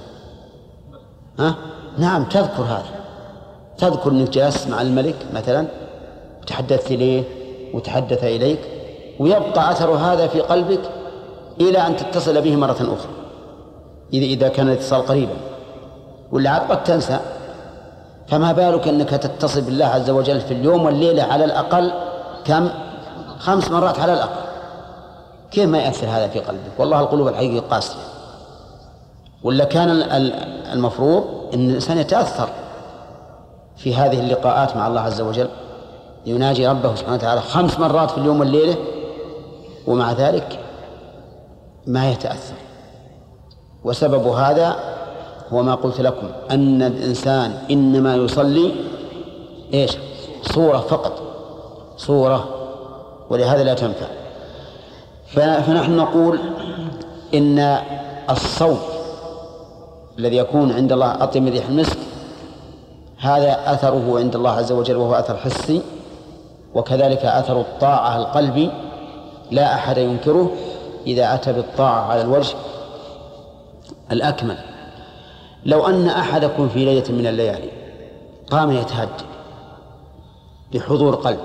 ها؟ نعم، تذكر هذا، تذكر أنك جلست مع الملك مثلا وتحدثت إليه وتحدث إليك، ويبقى أثر هذا في قلبك إلى أن تتصل به مرة أخرى إذا إذا كان الاتصال قريبا، ولا عاد قد تنسى. فما بالك أنك تتصل بالله عز وجل في اليوم والليلة على الأقل كم؟ خمس مرات على الأقل. كيف ما يأثر هذا في قلبك؟ والله القلوب الحقيقية قاسية. ولا كان المفروض أن الإنسان يتأثر في هذه اللقاءات مع الله عز وجل، يناجي ربه سبحانه وتعالى خمس مرات في اليوم والليلة، ومع ذلك ما يتأثر. وسبب هذا هو ما قلت لكم، أن الإنسان إنما يصلي إيش؟ صورة فقط، صورة، ولهذا لا تنفع. فنحن نقول إن الصوت الذي يكون عند الله أطيب من ريح المسك هذا أثره عند الله عز وجل وهو أثر حسي، وكذلك أثر الطاعة القلبي لا أحد ينكره إذا أتى بالطاعة على الوجه الأكمل. لو أن أحدكم في ليلة من الليالي قام يتهجد بحضور قلب،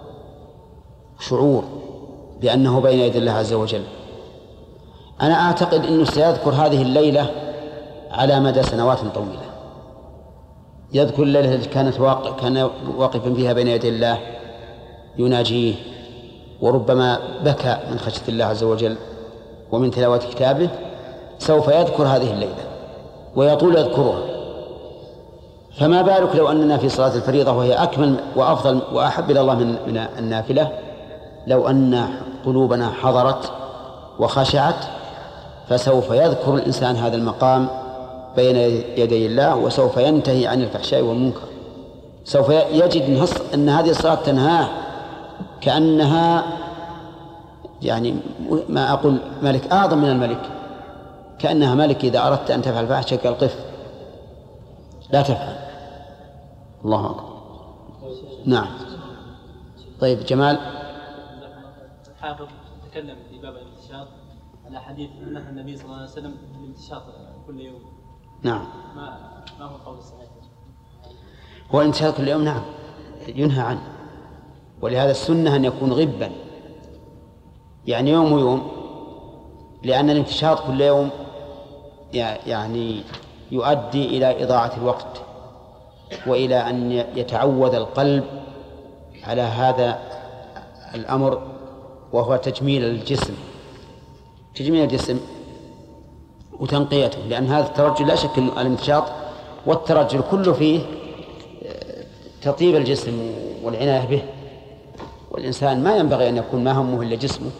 شعور بأنه بين يدي الله عز وجل، أنا أعتقد أنه سيذكر هذه الليلة على مدى سنوات طويلة. يذكر الليلة التي كانت واقع كان واقفا فيها بين يدي الله يناجيه، وربما بكى من خشية الله عز وجل ومن تلاوة كتابه، سوف يذكر هذه الليلة ويطول يذكرها. فما بالك لو أننا في صلاة الفريضة وهي أكمل وأفضل وأحب إلى الله من النافلة، لو أن قلوبنا حضرت وخشعت، فسوف يذكر الإنسان هذا المقام بين يدي الله، وسوف ينتهي عن الفحشاء والمنكر. سوف يجد أن هذه الصلاة تنهاه كأنها يعني ما أقول ملك أعظم من الملك، كأنها ملك إذا أردت أن تفعل فاحشة كالقف لا تفعل. الله أكبر. نعم. طيب جمال. الحافظ تكلم في باب الانتشاط على حديث نهى النبي صلى الله عليه وسلم الانتشاط كل يوم. نعم. ما ما هو القول الصحيح؟ هو الانتشاط كل يوم نعم ينهى عنه، ولهذا السنة أن يكون غبا، يعني يوم ويوم، لأن الانتشاط كل يوم يعني يؤدي إلى إضاعة الوقت وإلى أن يتعود القلب على هذا الأمر، وهو تجميل الجسم تجميل الجسم وتنقيته، لأن هذا الترجل لا شك أن الانتشاط والترجل كله فيه تطيب الجسم والعناية به، والإنسان ما ينبغي أن يكون ما همه إلا جسمه.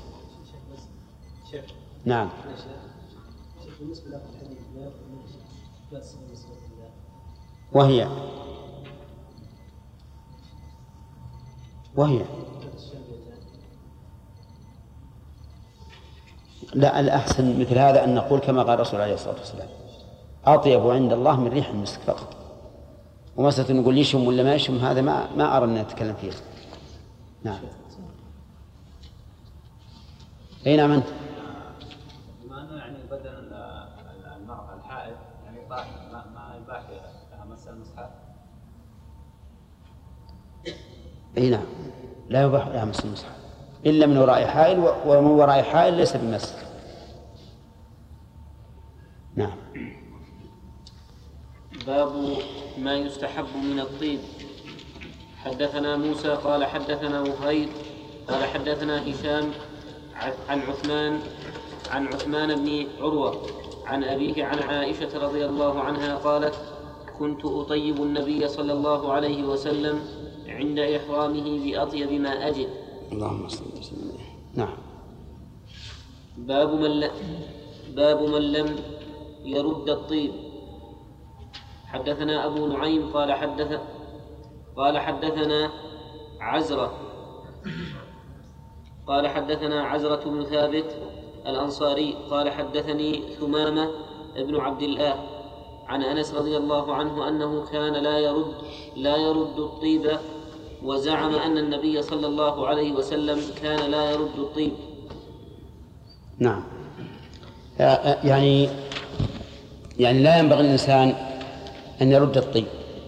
نعم. وهي وهي لا، الأحسن مثل هذا أن نقول كما قال الرسول عليه الصلاة والسلام: أطيب عند الله من ريح المسك فقط. ومسألة نقول يشم ولا ما يشم هذا ما ما أرى أن نتكلم فيه. نعم. أي نعم. أنت بما أنه يعني بدل المرأة الحائض يعني ما ما يباح لها مس المصحف. أي نعم، لا يباح لها مس المصحف إلا من وراء حائل، ومن وراء حائل ليس بمس. نعم. باب ما يستحب من الطيب. حدثنا موسى قال حدثنا وهيب قال حدثنا هشام عن عثمان عن عثمان بن عروة عن أبيه عن عائشة رضي الله عنها قالت: كنت أطيب النبي صلى الله عليه وسلم عند إحرامه بأطيب ما أجد. اللهم صل وسلم. نعم. باب من ل... باب من لم يرد الطيب. حدثنا أبو نعيم قال حدث قال حدثنا عزرة قال حدثنا عزرة بن ثابت الأنصاري قال حدثني ثمامة ابن عبد الله عن أنس رضي الله عنه أنه كان لا يرد لا يرد الطيب، وزعم أن النبي صلى الله عليه وسلم كان لا يرد الطيب. نعم. يعني يعني لا ينبغي الإنسان أن يرد الطيب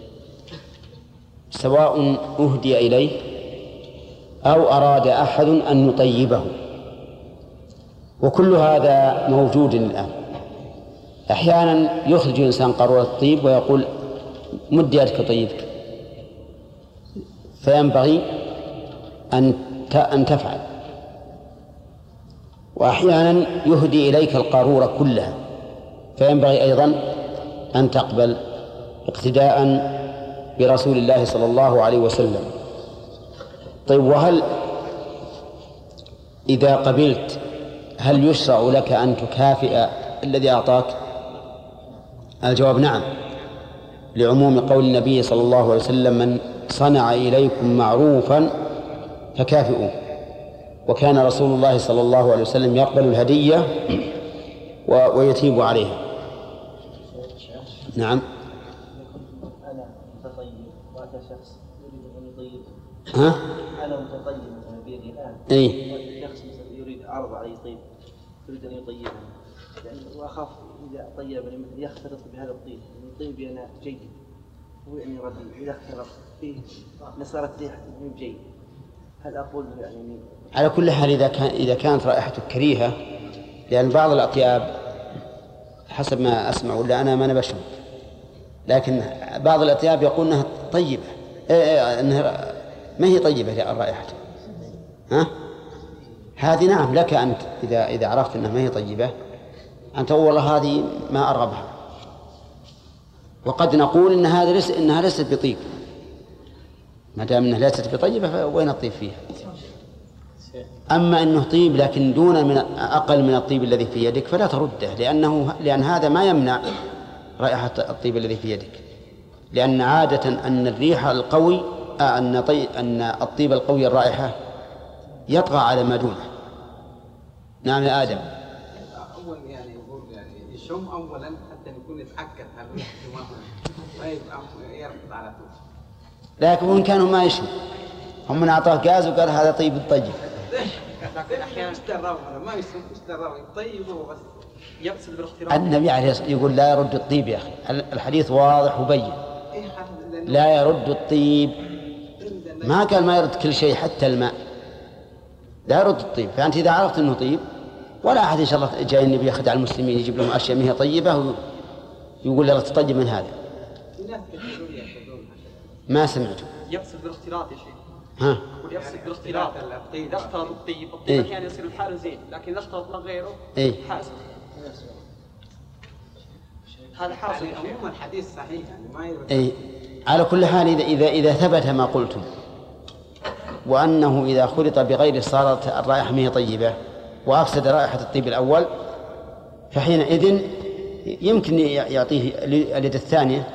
سواء أهدي إليه أو أراد أحد أن يطيبه، وكل هذا موجود الآن. أحيانا يخرج الإنسان قارورة الطيب ويقول مد يدك طيبك، فينبغي أن أن تفعل. وأحيانا يهدي إليك القارورة كلها، فينبغي أيضا أن تقبل اقتداء برسول الله صلى الله عليه وسلم. طيب، وهل إذا قبلت هل يشرع لك أن تكافئ الذي أعطاك؟ الجواب نعم، لعموم قول النبي صلى الله عليه وسلم: من صنع إليكم معروفا فكافئوه. وكان رسول الله صلى الله عليه وسلم يقبل الهدية ويتيب عليها. نعم. أنا متطيب وأتى شخص يريد أن يطيب. ها؟ أنا متطيب مثلا بيدي الآن. إيه. وأتى شخص مثلا يريد عرض علي طيب، يريد أن يطيبني، يعني وأخاف إذا طيبني مثلا يختلط بهذا الطيب، الطيب أنا جيد هو أن يرد إذا اختلط فيه لصارت ريحته مو جيد. هل أقول يعني على كل حال إذا كان إذا كانت رائحته كريهة، لأن بعض الأطياب حسب ما أسمع ولا أنا ما نبشر، لكن بعض الأطياب يقول أنها طيبة، إيه أنها ما هي طيبة الرائحة. ها؟ هذه نعم لك أنت إذا إذا عرفت أنها ما هي طيبة أنت والله هذه ما أرغبها. وقد نقول إن هذا ليس إنها ليست بطيب، ما دام إنها ليست بطيبة فوين الطيب فيها؟ أما أنه طيب لكن دون من أقل من الطيب الذي في يدك فلا ترده، لأنه لأن هذا ما يمنع رائحة الطيب الذي في يدك، لأن عادة أن الريح القوي أن طي أن الطيب القوي الرائحة يطغى على ما دونه. نعم يا آدم. أول يعني يقول يعني يشم أولا حتى يكون يتأكد هل ما يبقى يرفض على طول. لكن وإن كانوا ما يشم، هم من أعطاه غاز وقال هذا طيب الطيب. لكن أحيانا اشتراه ما يسمى اشتراه يطيبه بس يقصد بالاختراع. النبي عليه الصلاة والسلام يقول لا يرد الطيب يا أخي، الحديث واضح وبين. لا يرد الطيب، ما قال ما يرد كل شيء حتى الماء، لا يرد الطيب. فأنت إذا عرفت أنه طيب، ولا أحد إن شاء الله جاي النبي يخدع المسلمين يجيب لهم أشياء ما هي طيبة ويقول يلا تطيب من هذا. ما سمعته. يقصد بالاختلاط يا شيخ. ها؟ يقصد بالاختلاط. إذا اختلط الطيب، الطيب أحيانا يعني يصير الحال زين، لكن إذا اختلط من غيره إيه؟ حاسد. هذا حاصل. عموما الحديث صحيح يعني ما يرد. إيه؟ على كل حال إذا إذا إذا ثبت ما قلتم وأنه إذا خلط بغير صارت الرائحة ما هي طيبة وأفسد رائحة الطيب الأول، فحينئذ يمكن يعطيه اليد الثانية،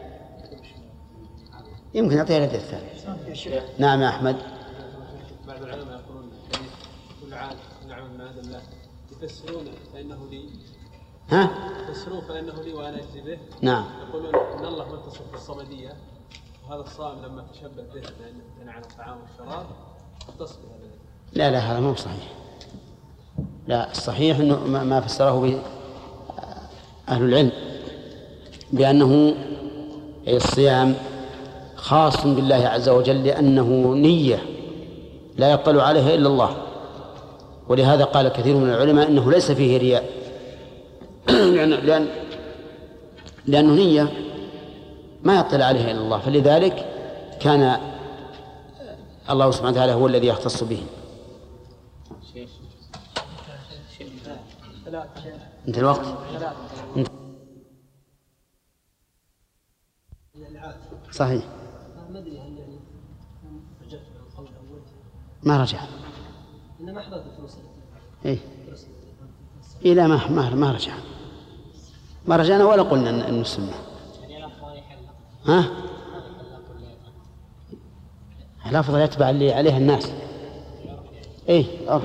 يمكن يعطيه اليد الثانية. نعم يا أحمد. بعض العلماء يقولون كل عاد نعم من هذا الله يفسرون فإنه لي. ها؟ يفسرون فإنه لي وأنا أجزي به. نعم. يقولون إن الله متصف بالصمدية، وهذا الصائم لما تشبه به لأنه امتنع عن الطعام والشراب اختص بهذا. لا لا هذا مو صحيح. لا الصحيح أنه ما فسره به أهل العلم بأنه الصيام خاص بالله عز وجل، لأنه نية لا يطلع عليها إلا الله، ولهذا قال كثير من العلماء إنه ليس فيه رياء لأن لأنه نية ما يطلع عليها إلا الله، فلذلك كان الله سبحانه وتعالى هو الذي يختص به. ثلاثة انت الوقت انت. صحيح. ما ادري هل يعني رجعت عن القول الاول؟ ما رجع. انا ما حضرت الدروس. ايه إيه لا ما ما ما رجع ما رجعنا ولا قلنا ان السنه. ها؟ الأفضل يتبع اللي عليها الناس. إيه أرض.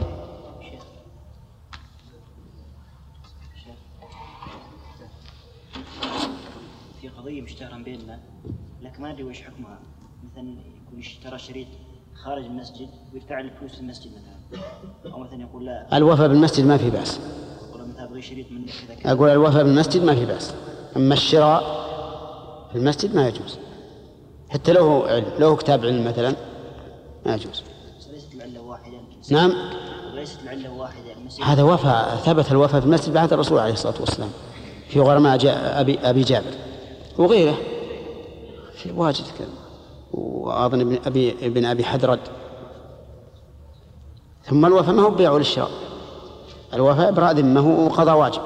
في قضية مشتهرة بيننا لكن ما أدري وش حكمها. مثلا يكون اشترى شريط خارج المسجد ويدفع له فلوس المسجد مثلا، أو مثلا يقول لا الوفاء بالمسجد ما في بأس. يقول مثلا أبغى شريط من كذا. أقول الوفاء بالمسجد ما في بأس، أما الشراء في المسجد ما يجوز، حتى لو علم، لو كتاب علم مثلا ما يجوز. ليست العلة واحدة. نعم. ليست العلة واحدة. هذا وفاء، ثبت الوفاء في المسجد بعد الرسول عليه الصلاة والسلام في غرماء أبي أبي جابر وغيره في واجد كذا، وأظن ابن أبي ابن أبي حدرد. ثم الوفاء ما هو بيع ولا الشراء، الوفاء إبراء ذمة وقضاء واجب.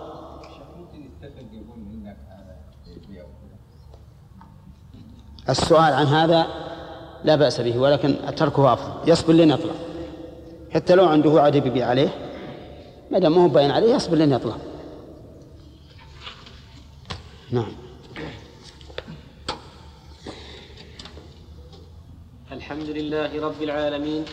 السؤال عن هذا لا بأس به، ولكن تركه أفضل، يصبر لين يطلع، حتى لو عنده عاد يبيع عليه ما دام هو باين عليه يصبر لين يطلع. نعم. الحمد لله رب العالمين.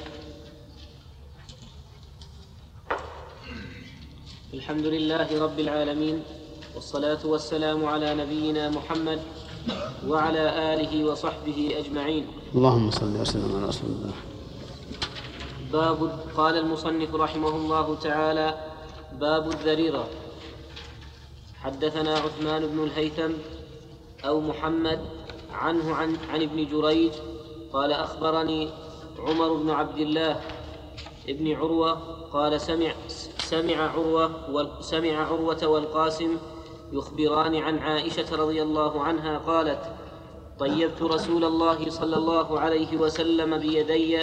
الحمد لله رب العالمين، والصلاة والسلام على نبينا محمد وعلى آله وصحبه أجمعين. اللهم صل وسلم على رسول الله. باب. قال المصنف رحمه الله تعالى: باب الذريرة. حدثنا عثمان بن الهيثم أو محمد عنه عن, عن ابن جريج قال أخبرني عمر بن عبد الله ابن عروة قال سمع سمع عروة سمع عروة والقاسم يخبران عن عائشة رضي الله عنها قالت: طيبت رسول الله صلى الله عليه وسلم بيدي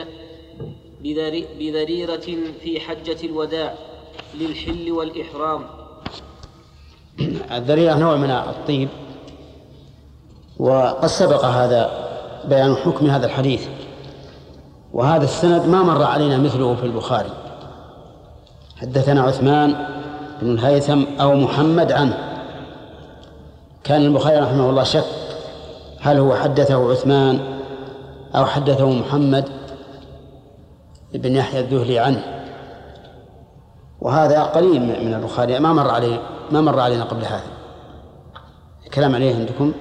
بذريرة في حجة الوداع للحل والإحرام. الذريرة نوع من الطيب، وقد سبق هذا بيان حكم هذا الحديث، وهذا السند ما مر علينا مثله في البخاري. حدثنا عثمان بن الهيثم أو محمد عنه. كان البخاري رحمه الله شك هل هو حدثه عثمان أو حدثه محمد بن يحيى الذهلي عنه، وهذا قليل من البخاري، ما مر عليه ما مر علينا قبل هذا. الكلام عليه عندكم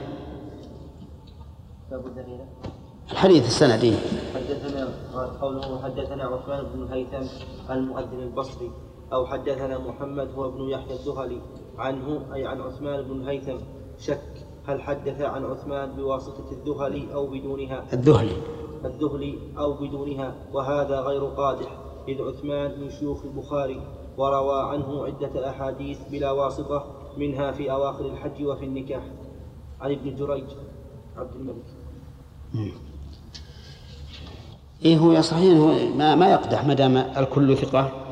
الحديث السندي. حدثنا قوله حدثنا عثمان بن الهيثم المؤذن البصري أو حدثنا محمد هو ابن يحيى الذهلي عنه أي عن عثمان بن الهيثم. شك هل حدث عن عثمان بواسطة الذهلي أو بدونها الذهلي الذهلي أو بدونها، وهذا غير قادح، إذ عثمان من شيوخ البخاري وروى عنه عدة أحاديث بلا واسطة، منها في أواخر الحج وفي النكاح. عن ابن جريج عبد الملك. إيه هو صحيح، هو ما, ما يقدح ما دام الكل ثقة.